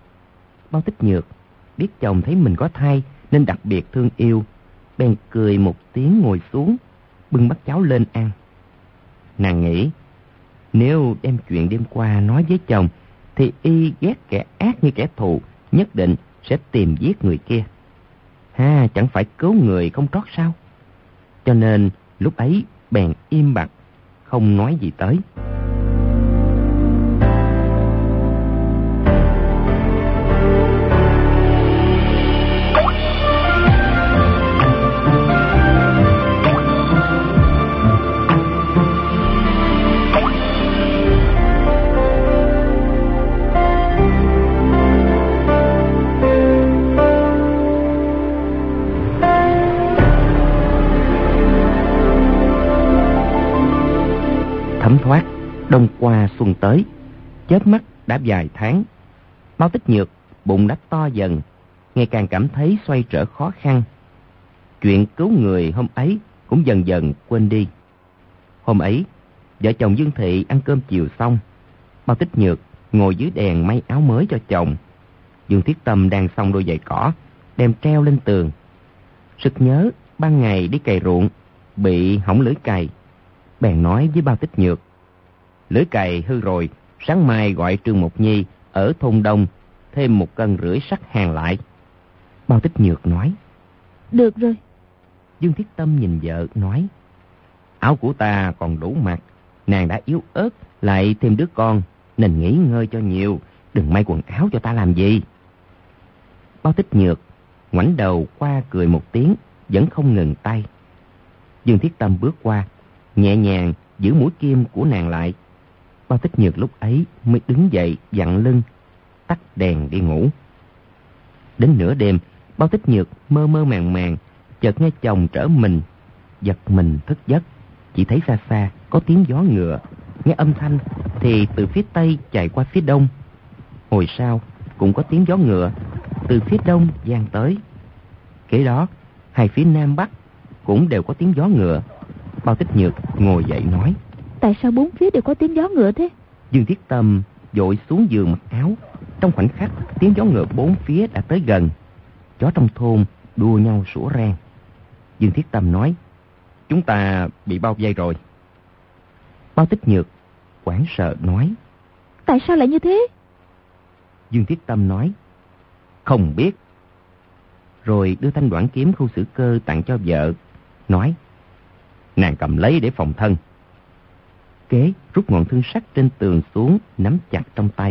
Bao Tích Nhược biết chồng thấy mình có thai nên đặc biệt thương yêu, bèn cười một tiếng ngồi xuống, bưng bát cháo lên ăn. Nàng nghĩ, nếu đem chuyện đêm qua nói với chồng, thì y ghét kẻ ác như kẻ thù, nhất định sẽ tìm giết người kia. Ha, chẳng phải cứu người không trót sao? Cho nên lúc ấy bèn im bặt, không nói gì tới. Thấm thoát, đông qua xuân tới, chớp mắt đã vài tháng. Bao Tích Nhược bụng đã to dần, ngày càng cảm thấy xoay trở khó khăn. Chuyện cứu người hôm ấy cũng dần dần quên đi. Hôm ấy, vợ chồng Dương Thị ăn cơm chiều xong, Bao Tích Nhược ngồi dưới đèn may áo mới cho chồng. Dương Thiết Tâm đang xong đôi giày cỏ, đem treo lên tường. Sực nhớ ban ngày đi cày ruộng, bị hỏng lưỡi cày, bèn nói với Bao Tích Nhược: Lưỡi cày hư rồi, sáng mai gọi Trương Mộc Nhi ở thôn Đông thêm một cân rưỡi sắt hàn lại. Bao Tích Nhược nói: Được rồi. Dương Thiết Tâm nhìn vợ nói: Áo của ta còn đủ mặc, nàng đã yếu ớt, lại thêm đứa con, nên nghỉ ngơi cho nhiều, đừng may quần áo cho ta làm gì. Bao Tích Nhược ngoảnh đầu qua cười một tiếng, vẫn không ngừng tay. Dương Thiết Tâm bước qua, nhẹ nhàng giữ mũi kim của nàng lại. Bao Tích Nhược lúc ấy mới đứng dậy vặn lưng, tắt đèn đi ngủ. Đến nửa đêm, Bao Tích Nhược mơ mơ màng màng, chợt nghe chồng trở mình, giật mình thức giấc. Chỉ thấy xa xa có tiếng gió ngựa, nghe âm thanh thì từ phía tây chạy qua phía đông. Hồi sau cũng có tiếng gió ngựa từ phía đông vang tới. Kế đó, hai phía nam bắc cũng đều có tiếng gió ngựa. Bao Tích Nhược ngồi dậy nói: Tại sao bốn phía đều có tiếng gió ngựa thế? Dương Thiết Tâm vội xuống giường mặc áo. Trong khoảnh khắc, tiếng gió ngựa bốn phía đã tới gần. Chó trong thôn đua nhau sủa rang. Dương Thiết Tâm nói: Chúng ta bị bao vây rồi. Bao Tích Nhược hoảng sợ nói: Tại sao lại như thế? Dương Thiết Tâm nói: Không biết. Rồi đưa thanh đoạn kiếm Khu Sử Cơ tặng cho vợ, nói: Nàng cầm lấy để phòng thân. Kế rút ngọn thương sắt trên tường xuống, nắm chặt trong tay.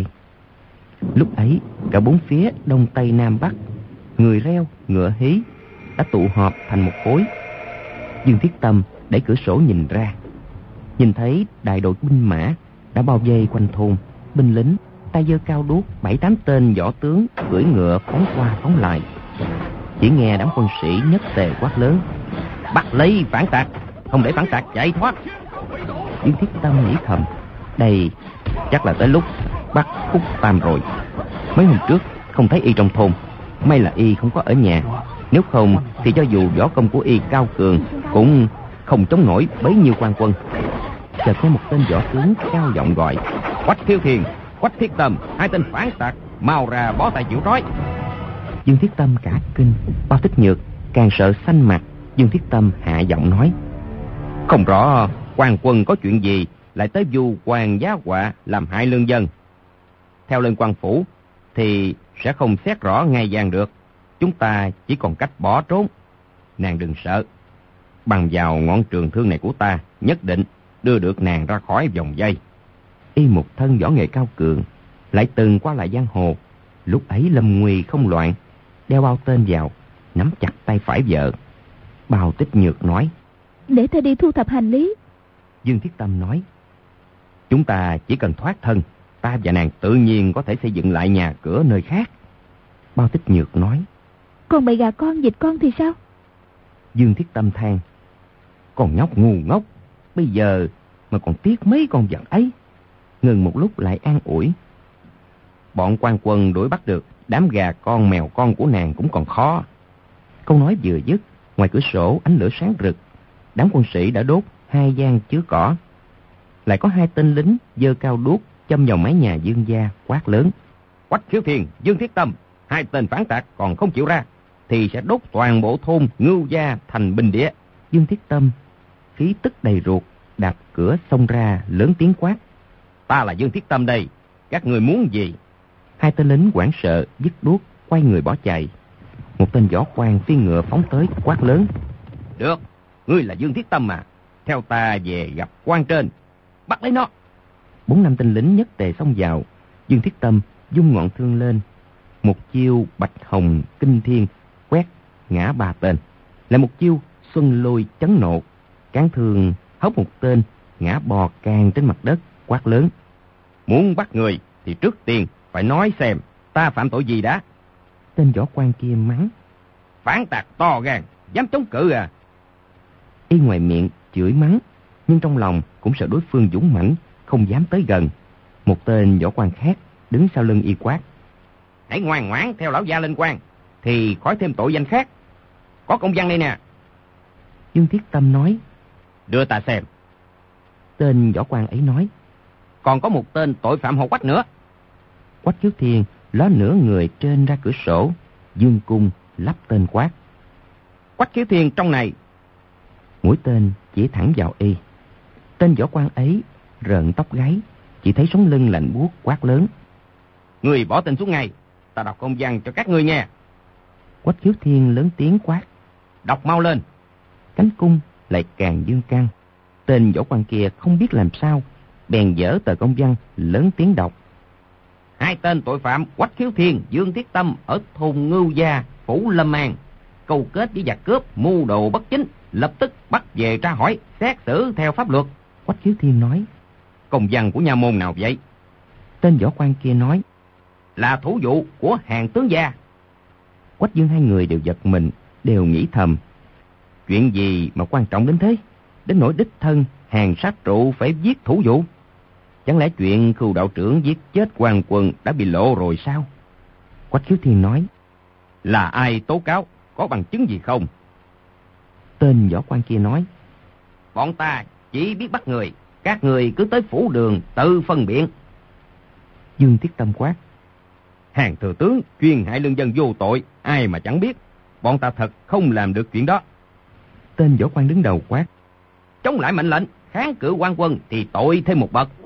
Lúc ấy cả bốn phía đông tây nam bắc, người reo ngựa hí đã tụ họp thành một khối. Dương Thiết Tâm đẩy cửa sổ nhìn ra, nhìn thấy đại đội binh mã đã bao vây quanh thôn. Binh lính tay giơ cao đuốc, bảy tám tên võ tướng cưỡi ngựa phóng qua phóng lại. Chỉ nghe đám quân sĩ nhất tề quát lớn: Bắt lấy phản tặc, không để phản tặc chạy thoát. Dương Thiết Tâm nghĩ thầm: Đây chắc là tới lúc bắt Khúc Tam rồi. Mấy hôm trước không thấy y trong thôn, may là y không có ở nhà. Nếu không thì cho dù võ công của y cao cường cũng không chống nổi bấy nhiêu quan quân. Chợt có một tên võ tướng cao giọng gọi: Quách Thiếu Thiền, Quách Thiết Tâm, hai tên phản tặc, mau ra bó tay chịu trói. Dương Thiết Tâm cả kinh, Bao Tích Nhược càng sợ xanh mặt. Dương Thiết Tâm hạ giọng nói: Không rõ quan quân có chuyện gì lại tới vu quan giá họa làm hại lương dân. Theo lên quan phủ thì sẽ không xét rõ ngay vàng được. Chúng ta chỉ còn cách bỏ trốn. Nàng đừng sợ, bằng vào ngọn trường thương này của ta, nhất định đưa được nàng ra khỏi vòng dây. Y một thân võ nghệ cao cường, lại từng qua lại giang hồ, lúc ấy lâm nguy không loạn, đeo bao tên vào, nắm chặt tay phải vợ. Bao Tích Nhược nói: Để ta đi thu thập hành lý. Dương Thiết Tâm nói: Chúng ta chỉ cần thoát thân, ta và nàng tự nhiên có thể xây dựng lại nhà cửa nơi khác. Bao Tích Nhược nói: Còn bầy gà con vịt con thì sao? Dương Thiết Tâm than: Con nhóc ngu ngốc, bây giờ mà còn tiếc mấy con vật ấy. Ngừng một lúc lại an ủi: Bọn quan quân đuổi bắt được đám gà con mèo con của nàng cũng còn khó. Câu nói vừa dứt, ngoài cửa sổ ánh lửa sáng rực. Đám quân sĩ đã đốt hai gian chứa cỏ. Lại có hai tên lính giơ cao đuốc châm vào mái nhà Dương gia, quát lớn: Quách Khiếu Thiền, Dương Thiết Tâm, hai tên phản tặc còn không chịu ra thì sẽ đốt toàn bộ thôn Ngưu Gia thành binh địa. Dương Thiết Tâm khí tức đầy ruột, đạp cửa xông ra lớn tiếng quát: Ta là Dương Thiết Tâm đây, các người muốn gì? Hai tên lính hoảng sợ dứt đuốc quay người bỏ chạy. Một tên võ quan phi ngựa phóng tới quát lớn: Được, ngươi là Dương Thiết Tâm mà, theo ta về gặp quan trên, bắt lấy nó. Bốn năm tên lính nhất tề xông vào. Dương Thiết Tâm vung ngọn thương lên, một chiêu Bạch Hồng Kinh Thiên quét ngã ba tên, lại một chiêu Xuân Lôi Chấn Nộ, cán thương hốc một tên ngã bò càng trên mặt đất, quát lớn: Muốn bắt người thì trước tiên phải nói xem ta phạm tội gì đã. Tên võ quan kia mắng: Phản tặc to gan, dám chống cự à? Y ngoài miệng chửi mắng, nhưng trong lòng cũng sợ đối phương dũng mãnh, không dám tới gần. Một tên võ quan khác đứng sau lưng y quát: Hãy ngoan ngoãn theo lão gia lên quan, thì khỏi thêm tội danh khác. Có công văn đây nè. Dương Thiết Tâm nói: Đưa ta xem. Tên võ quan ấy nói: Còn có một tên tội phạm họ Quách nữa. Quách Khiếu Thiên ló nửa người trên ra cửa sổ, dương cung lắp tên quát: Quách Khiếu Thiên trong này. Mũi tên chỉ thẳng vào y. Tên võ quan ấy rợn tóc gáy, chỉ thấy sống lưng lạnh buốt, quát lớn: Người bỏ tên xuống ngay, ta đọc công văn cho các ngươi nghe. Quách Khiếu Thiên lớn tiếng quát: Đọc mau lên. Cánh cung lại càng dương căng. Tên võ quan kia không biết làm sao, bèn dở tờ công văn lớn tiếng đọc: Hai tên tội phạm Quách Khiếu Thiên, Dương Thiết Tâm ở thôn Ngưu Gia, phủ Lâm An, câu kết với giặc cướp, mưu đồ bất chính, lập tức bắt về tra hỏi, xét xử theo pháp luật. Quách Khiếu Thiên nói: Công văn của nha môn nào vậy? Tên võ quan kia nói: Là thủ vụ của Hàn tướng gia. Quách Dương hai người đều giật mình, đều nghĩ thầm. Chuyện gì mà quan trọng đến thế? Đến nỗi đích thân, hàng sát trụ phải giết thủ vụ. Chẳng lẽ chuyện Khưu đạo trưởng giết chết Quan Quân đã bị lộ rồi sao? Quách Khiếu Thiên nói. Là ai tố cáo? Có bằng chứng gì không? Tên võ quan kia nói. Bọn ta chỉ biết bắt người. Các người cứ tới phủ đường tự phân biện. Dương Thiết Tâm quát. Hàng thừa tướng chuyên hại lương dân vô tội, ai mà chẳng biết. Bọn ta thật không làm được chuyện đó. Tên võ quan đứng đầu quát. Chống lại mệnh lệnh, kháng cự Quan Quân thì tội thêm một bậc.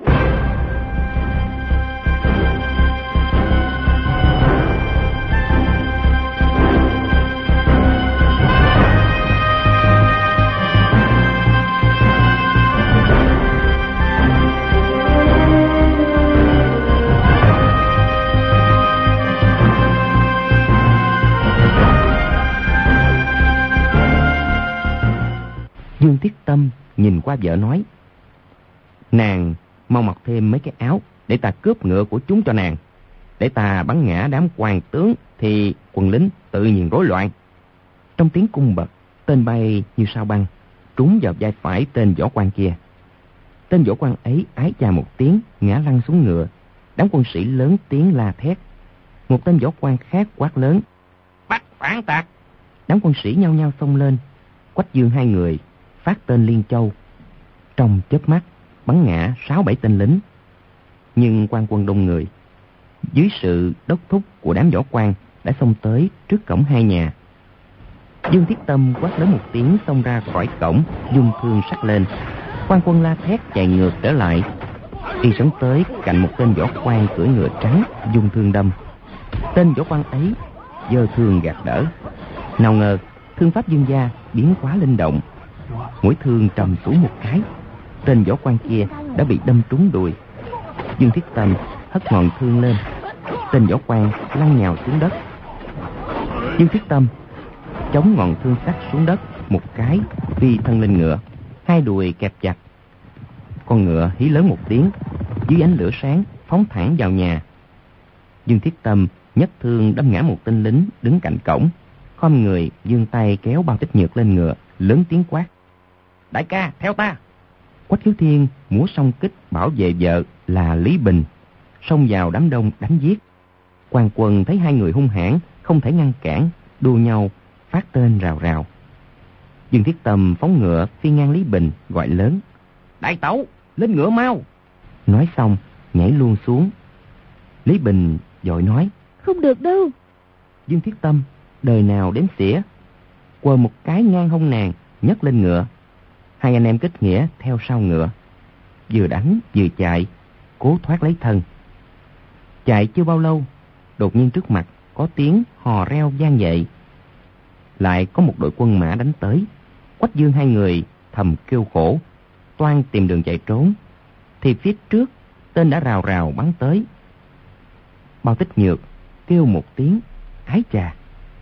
Dương Thiết Tâm nhìn qua vợ nói. Nàng mau mặc thêm mấy cái áo để ta cướp ngựa của chúng cho nàng. Để ta bắn ngã đám quan tướng thì quân lính tự nhiên rối loạn. Trong tiếng cung bật, tên bay như sao băng, trúng vào vai phải tên võ quan kia. Tên võ quan ấy ái chà một tiếng, ngã lăn xuống ngựa. Đám quân sĩ lớn tiếng la thét. Một tên võ quan khác quát lớn. Bắt phản tặc! Đám quân sĩ nhao nhao xông lên. Quách Dương hai người phát tên liên châu. Trong chớp mắt bắn ngã sáu bảy tên lính. Nhưng Quan Quân đông người, dưới sự đốc thúc của đám võ quan đã xông tới trước cổng hai nhà. Dương Thiết Tâm quát lớn một tiếng xông ra khỏi cổng, dung thương sắc lên. Quan Quân la thét chạy ngược trở lại. Y sấn tới cạnh một tên võ quan cưỡi ngựa trắng, dung thương đâm. Tên võ quan ấy giơ thương gạt đỡ. Nào ngờ thương pháp Dương gia biến quá linh động, mũi thương trầm xuống một cái, tên võ quan kia đã bị đâm trúng đùi. Dương Thiết Tâm hất ngọn thương lên, tên võ quan lăn nhào xuống đất. Dương Thiết Tâm chống ngọn thương sắt xuống đất một cái, phi thân lên ngựa, hai đùi kẹp chặt. Con ngựa hí lớn một tiếng, dưới ánh lửa sáng phóng thẳng vào nhà. Dương Thiết Tâm nhấc thương đâm ngã một tên lính đứng cạnh cổng, khom người giương tay kéo Bao Tích Nhược lên ngựa, lớn tiếng quát. Đại ca, theo ta! Quách Khiếu Thiên múa song kích bảo vệ vợ là Lý Bình, xông vào đám đông đánh giết. Quan Quân thấy hai người hung hãn, không thể ngăn cản, đua nhau phát tên rào rào. Dương Thiết Tâm phóng ngựa phi ngang Lý Bình, gọi lớn. Đại tẩu, lên ngựa mau! Nói xong nhảy luôn xuống. Lý Bình vội nói. Không được đâu. Dương Thiết Tâm đời nào đến xỉa, quờ một cái ngang hông nàng, nhấc lên ngựa. Hai anh em kết nghĩa theo sau ngựa, vừa đánh vừa chạy, cố thoát lấy thân. Chạy chưa bao lâu, đột nhiên trước mặt có tiếng hò reo vang dậy. Lại có một đội quân mã đánh tới. Quách Dương hai người thầm kêu khổ, toan tìm đường chạy trốn, thì phía trước tên đã rào rào bắn tới. Bao Tích Nhược kêu một tiếng, ái chà!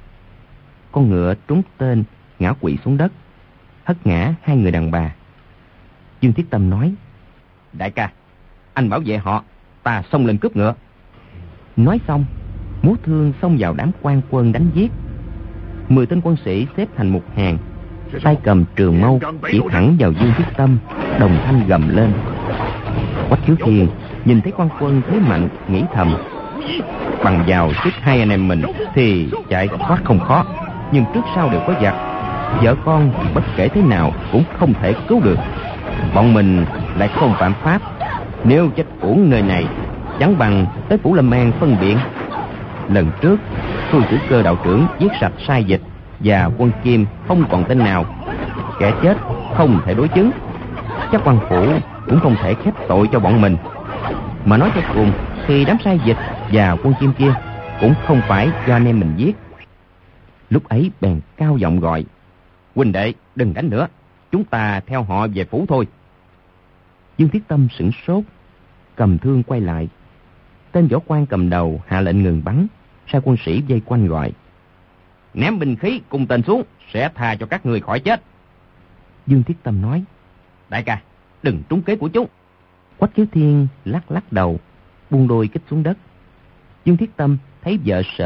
Con ngựa trúng tên ngã quỵ xuống đất, hất ngã hai người đàn bà. Dương Thiết Tâm nói. Đại ca, anh bảo vệ họ, ta xông lên cướp ngựa. Nói xong múa thương xông vào đám quan quân đánh giết. Mười tên quân sĩ xếp thành một hàng, tay cầm trường mâu chỉ thẳng vào Dương Thiết Tâm, đồng thanh gầm lên. Quách Khiếu Thiên nhìn thấy quan quân thế mạnh, nghĩ thầm. Bằng vào sức hai anh em mình thì chạy thoát không khó, nhưng trước sau đều có giặc, vợ con bất kể thế nào cũng không thể cứu được. Bọn mình lại không phạm pháp, nếu chết uổng nơi này chẳng bằng tới phủ Lâm An phân biện. Lần trước Thôi Tử Cơ đạo trưởng giết sạch sai dịch và quân Kim không còn tên nào, kẻ chết không thể đối chứng, chắc quan phủ cũng không thể khép tội cho bọn mình. Mà nói cho cùng thì đám sai dịch và quân Kim kia cũng không phải do anh em mình giết. Lúc ấy bèn cao giọng gọi. Huynh đệ, đừng đánh nữa, chúng ta theo họ về phủ thôi. Dương Thiết Tâm sửng sốt, cầm thương quay lại. Tên võ quan cầm đầu hạ lệnh ngừng bắn, sai quân sĩ vây quanh gọi. Ném binh khí cùng tên xuống, sẽ tha cho các người khỏi chết. Dương Thiết Tâm nói. Đại ca, đừng trúng kế của chúng. Quách Khiếu Thiên lắc lắc đầu, buông đôi kích xuống đất. Dương Thiết Tâm thấy vợ sợ,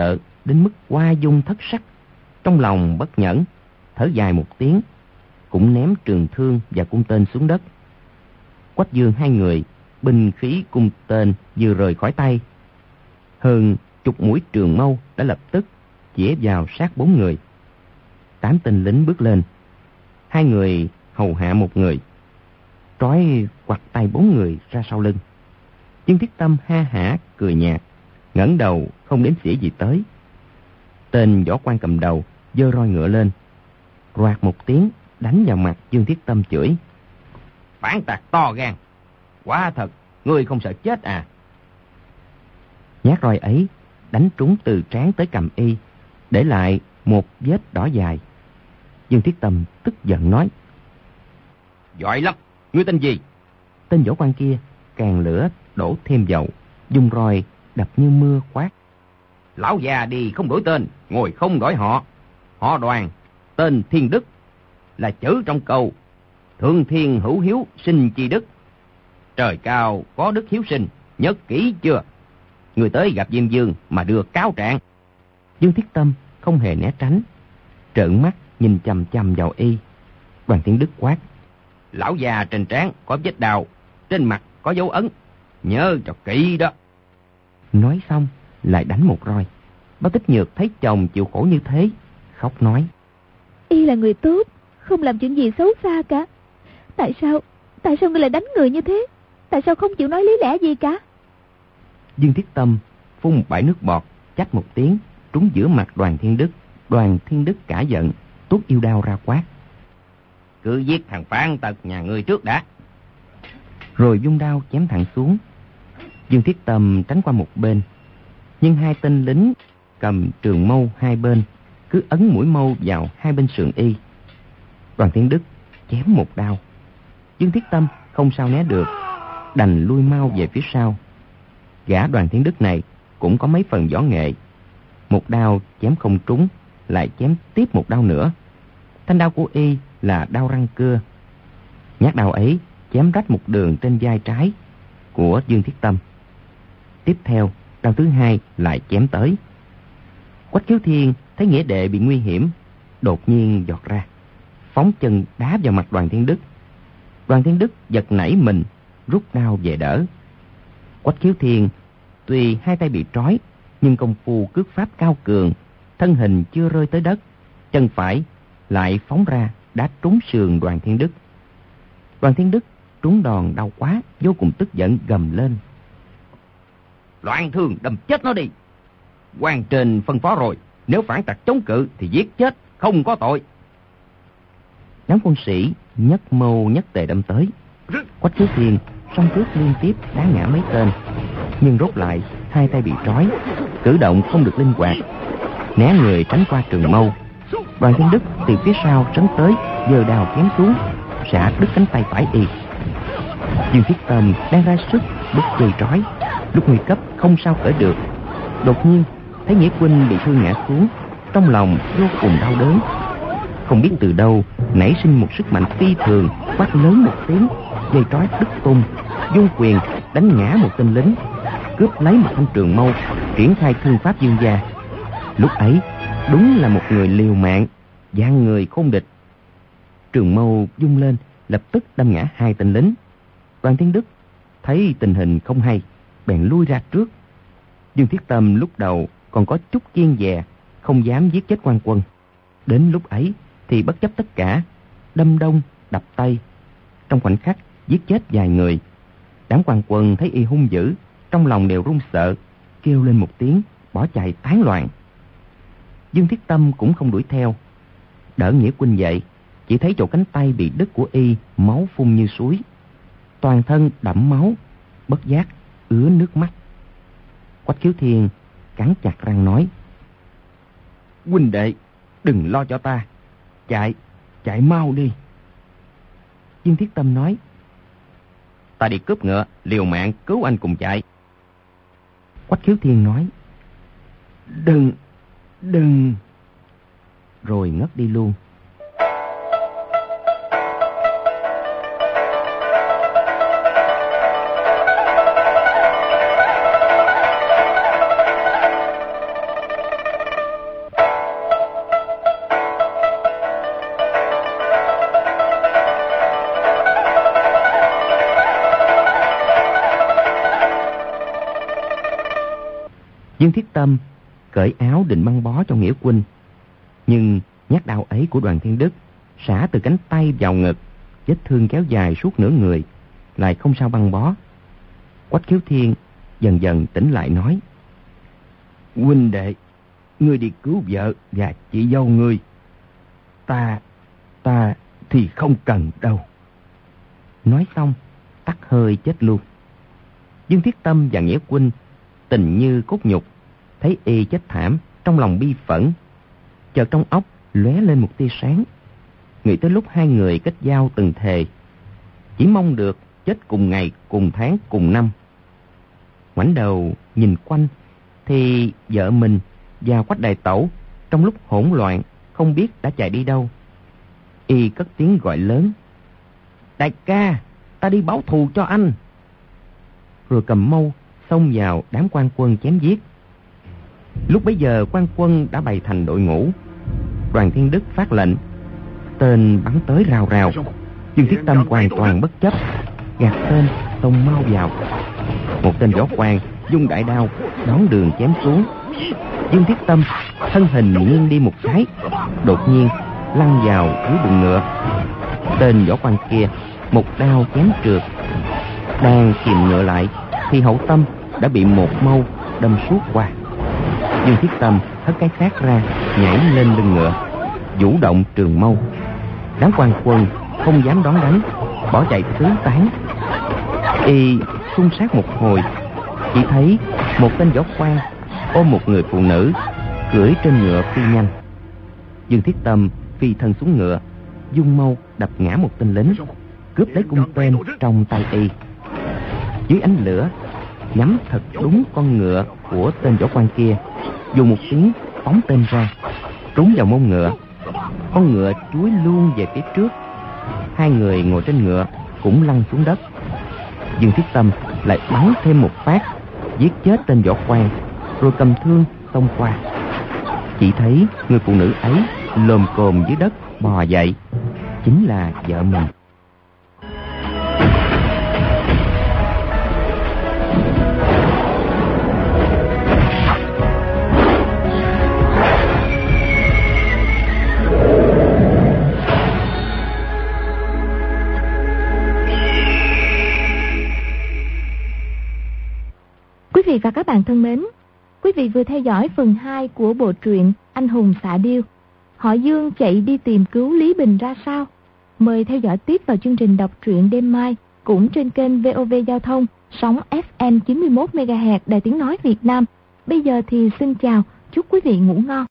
đến mức hoa dung thất sắc. Trong lòng bất nhẫn, thở dài một tiếng, cũng ném trường thương và cung tên xuống đất. Quách Dương hai người, binh khí cung tên vừa rời khỏi tay, hơn chục mũi trường mâu đã lập tức chĩa vào sát bốn người. Tám tên lính bước lên, hai người hầu hạ một người, trói quặt tay bốn người ra sau lưng. Dương Thiết Tâm ha hả cười nhạt, ngẩng đầu không đếm xỉa gì tới. Tên võ quan cầm đầu giơ roi ngựa lên, roạt một tiếng đánh vào mặt Dương Thiết Tâm, chửi: "Phản tặc to gan, quả thật ngươi không sợ chết à?" Nhát roi ấy đánh trúng từ trán tới cằm y, để lại một vết đỏ dài. Dương Thiết Tâm tức giận nói: "Giỏi lắm, ngươi tên gì?" Tên võ quan kia càng lửa đổ thêm dầu, dùng roi đập như mưa quát: "Lão già đi không đổi tên, ngồi không đổi họ. Họ Đoàn, tên Thiên Đức, là chữ trong câu thượng thiên hữu hiếu sinh chi đức. Trời cao có đức hiếu sinh, nhớ kỹ chưa? Người tới gặp Diêm Dương mà đưa cáo trạng." Dương Thiết Tâm không hề né tránh, trợn mắt nhìn chằm chằm vào y. Đoàn Thiên Đức quát: "Lão già trên trán có vết đào, trên mặt có dấu ấn, nhớ cho kỹ đó." Nói xong lại đánh một roi. Bao Tích Nhược thấy chồng chịu khổ như thế, khóc nói: "Y là người tốt, không làm chuyện gì xấu xa cả. Tại sao, tại sao ngươi lại đánh người như thế? Tại sao không chịu nói lý lẽ gì cả?" Dương Thiết Tâm phun một bãi nước bọt, chách một tiếng trúng giữa mặt Đoàn Thiên Đức. Đoàn Thiên Đức cả giận, tuốt yêu đao ra quát: "Cứ giết thằng phản tặc nhà ngươi trước đã." Rồi vung đao chém thẳng xuống. Dương Thiết Tâm tránh qua một bên, nhưng hai tên lính cầm trường mâu hai bên cứ ấn mũi mâu vào hai bên sườn y. Đoàn Thiên Đức chém một đao, Dương Thiết Tâm không sao né được, đành lui mau về phía sau. Gã Đoàn Thiên Đức này cũng có mấy phần võ nghệ, một đao chém không trúng, lại chém tiếp một đao nữa. Thanh đao của y là đao răng cưa. Nhát đao ấy chém rách một đường trên vai trái của Dương Thiết Tâm. Tiếp theo, đao thứ hai lại chém tới. Quách Khiếu Thiên thấy nghĩa đệ bị nguy hiểm, đột nhiên giọt ra, phóng chân đá vào mặt Đoàn Thiên Đức. Đoàn Thiên Đức giật nảy mình, rút đao về đỡ. Quách Khiếu Thiên tuy hai tay bị trói, nhưng công phu cước pháp cao cường, thân hình chưa rơi tới đất, chân phải lại phóng ra đá trúng sườn Đoàn Thiên Đức. Đoàn Thiên Đức trúng đòn đau quá, vô cùng tức giận gầm lên: "Loạn thương đâm chết nó đi! Quan trên phân phó rồi, nếu phản tặc chống cự thì giết chết, không có tội." Đám quân sĩ nhất mâu nhất tề đâm tới. Quách Khiếu Thiên song cước liên tiếp đá ngã mấy tên, nhưng rốt lại hai tay bị trói, cử động không được linh hoạt, né người tránh qua trường mâu. Đoàn Thiên Đức từ phía sau sấn tới, giơ đao chém xuống, xả đứt cánh tay phải y. Dương Thiết Tâm đang ra sức đứt dây trói, lúc nguy cấp không sao cởi được. Đột nhiên thấy Nghĩa Huynh bị thương ngã xuống, trong lòng vô cùng đau đớn. Không biết từ đâu nảy sinh một sức mạnh phi thường, quát lớn một tiếng, dây trói đứt tung, dung quyền đánh ngã một tên lính, cướp lấy một thanh trường mâu, triển khai thương pháp dương gia. Lúc ấy đúng là một người liều mạng, dáng người khôn địch. Trường mâu vung lên, lập tức đâm ngã hai tên lính. Đoàn Thiên Đức thấy tình hình không hay, bèn lui ra trước. Dương Thiết Tâm lúc đầu còn có chút kiêng dè, không dám giết chết quan quân. Đến lúc ấy thì bất chấp tất cả, đâm đông đập tây, trong khoảnh khắc giết chết vài người. Đám quan quân thấy y hung dữ, trong lòng đều run sợ, kêu lên một tiếng, bỏ chạy tán loạn. Dương Thiết Tâm cũng không đuổi theo, đỡ Nghĩa Huynh dậy, chỉ thấy chỗ cánh tay bị đứt của y máu phun như suối, toàn thân đẫm máu, bất giác ứa nước mắt. Quách Khiếu Thiên cắn chặt răng nói: "Huynh đệ, đừng lo cho ta, chạy, chạy mau đi." Dương Thiết Tâm nói: "Ta đi cướp ngựa, liều mạng cứu anh cùng chạy." Quách Khiếu Thiên nói: "Đừng, đừng." Rồi ngất đi luôn. Dương Thiết Tâm cởi áo định băng bó cho Nghĩa huynh, nhưng nhát đao ấy của Đoàn Thiên Đức xả từ cánh tay vào ngực, vết thương kéo dài suốt nửa người, lại không sao băng bó. Quách Khiếu Thiên dần dần tỉnh lại nói: huynh đệ, ngươi đi cứu vợ và chị dâu ngươi. Ta, ta thì không cần đâu. Nói xong, tắt hơi chết luôn. Dương Thiết Tâm và Nghĩa huynh tình như cốt nhục, thấy y chết thảm, trong lòng bi phẫn. Chợt trong óc lóe lên một tia sáng, nghĩ tới lúc hai người kết giao từng thề, chỉ mong được chết cùng ngày, cùng tháng, cùng năm. Ngoảnh đầu nhìn quanh thì vợ mình và Quách đại tẩu trong lúc hỗn loạn không biết đã chạy đi đâu. Y cất tiếng gọi lớn: đại ca, ta đi báo thù cho anh. Rồi cầm mâu xông vào đám quan quân chém giết. Lúc bấy giờ quan quân đã bày thành đội ngũ. Đoàn Thiên Đức phát lệnh, tên bắn tới rào rào. Dương Thiết Tâm hoàn toàn bất chấp, gạt tên xông mau vào. Một tên võ quan dung đại đao đón đường chém xuống. Dương Thiết Tâm thân hình nghiêng đi một cái, đột nhiên lăn vào dưới bụng ngựa. Tên võ quan kia một đao chém trượt, đang kìm ngựa lại thì hậu tâm đã bị một mâu đâm suốt qua. Dương Thiết Tâm hất cái xác ra, nhảy lên lưng ngựa, vũ động trường mâu. Đám quan quân không dám đón đánh, bỏ chạy tứ tán. Y xung sát một hồi, chỉ thấy một tên võ quan ôm một người phụ nữ cưỡi trên ngựa phi nhanh. Dương Thiết Tâm phi thân xuống ngựa, dung mâu đập ngã một tên lính, cướp lấy cung tên trong tay y. Dưới ánh lửa nhắm thật đúng con ngựa của tên võ quan kia, dùng một tiếng phóng tên ra, trúng vào mông ngựa. Con ngựa chuối luôn về phía trước. Hai người ngồi trên ngựa cũng lăn xuống đất. Dương Thiết Tâm lại bắn thêm một phát, giết chết tên võ quan, rồi cầm thương xông qua. Chỉ thấy người phụ nữ ấy lồm cồm dưới đất bò dậy, chính là vợ mình. Quý vị và các bạn thân mến, quý vị vừa theo dõi phần hai của bộ truyện Anh hùng xạ điêu. Họ Dương chạy đi tìm cứu Lý Bình ra sao? Mời theo dõi tiếp vào chương trình đọc truyện đêm mai, cũng trên kênh vê o vê Giao thông, sóng ép em chín mươi mốt mê ga héc Đài Tiếng Nói Việt Nam. Bây giờ thì xin chào, chúc quý vị ngủ ngon.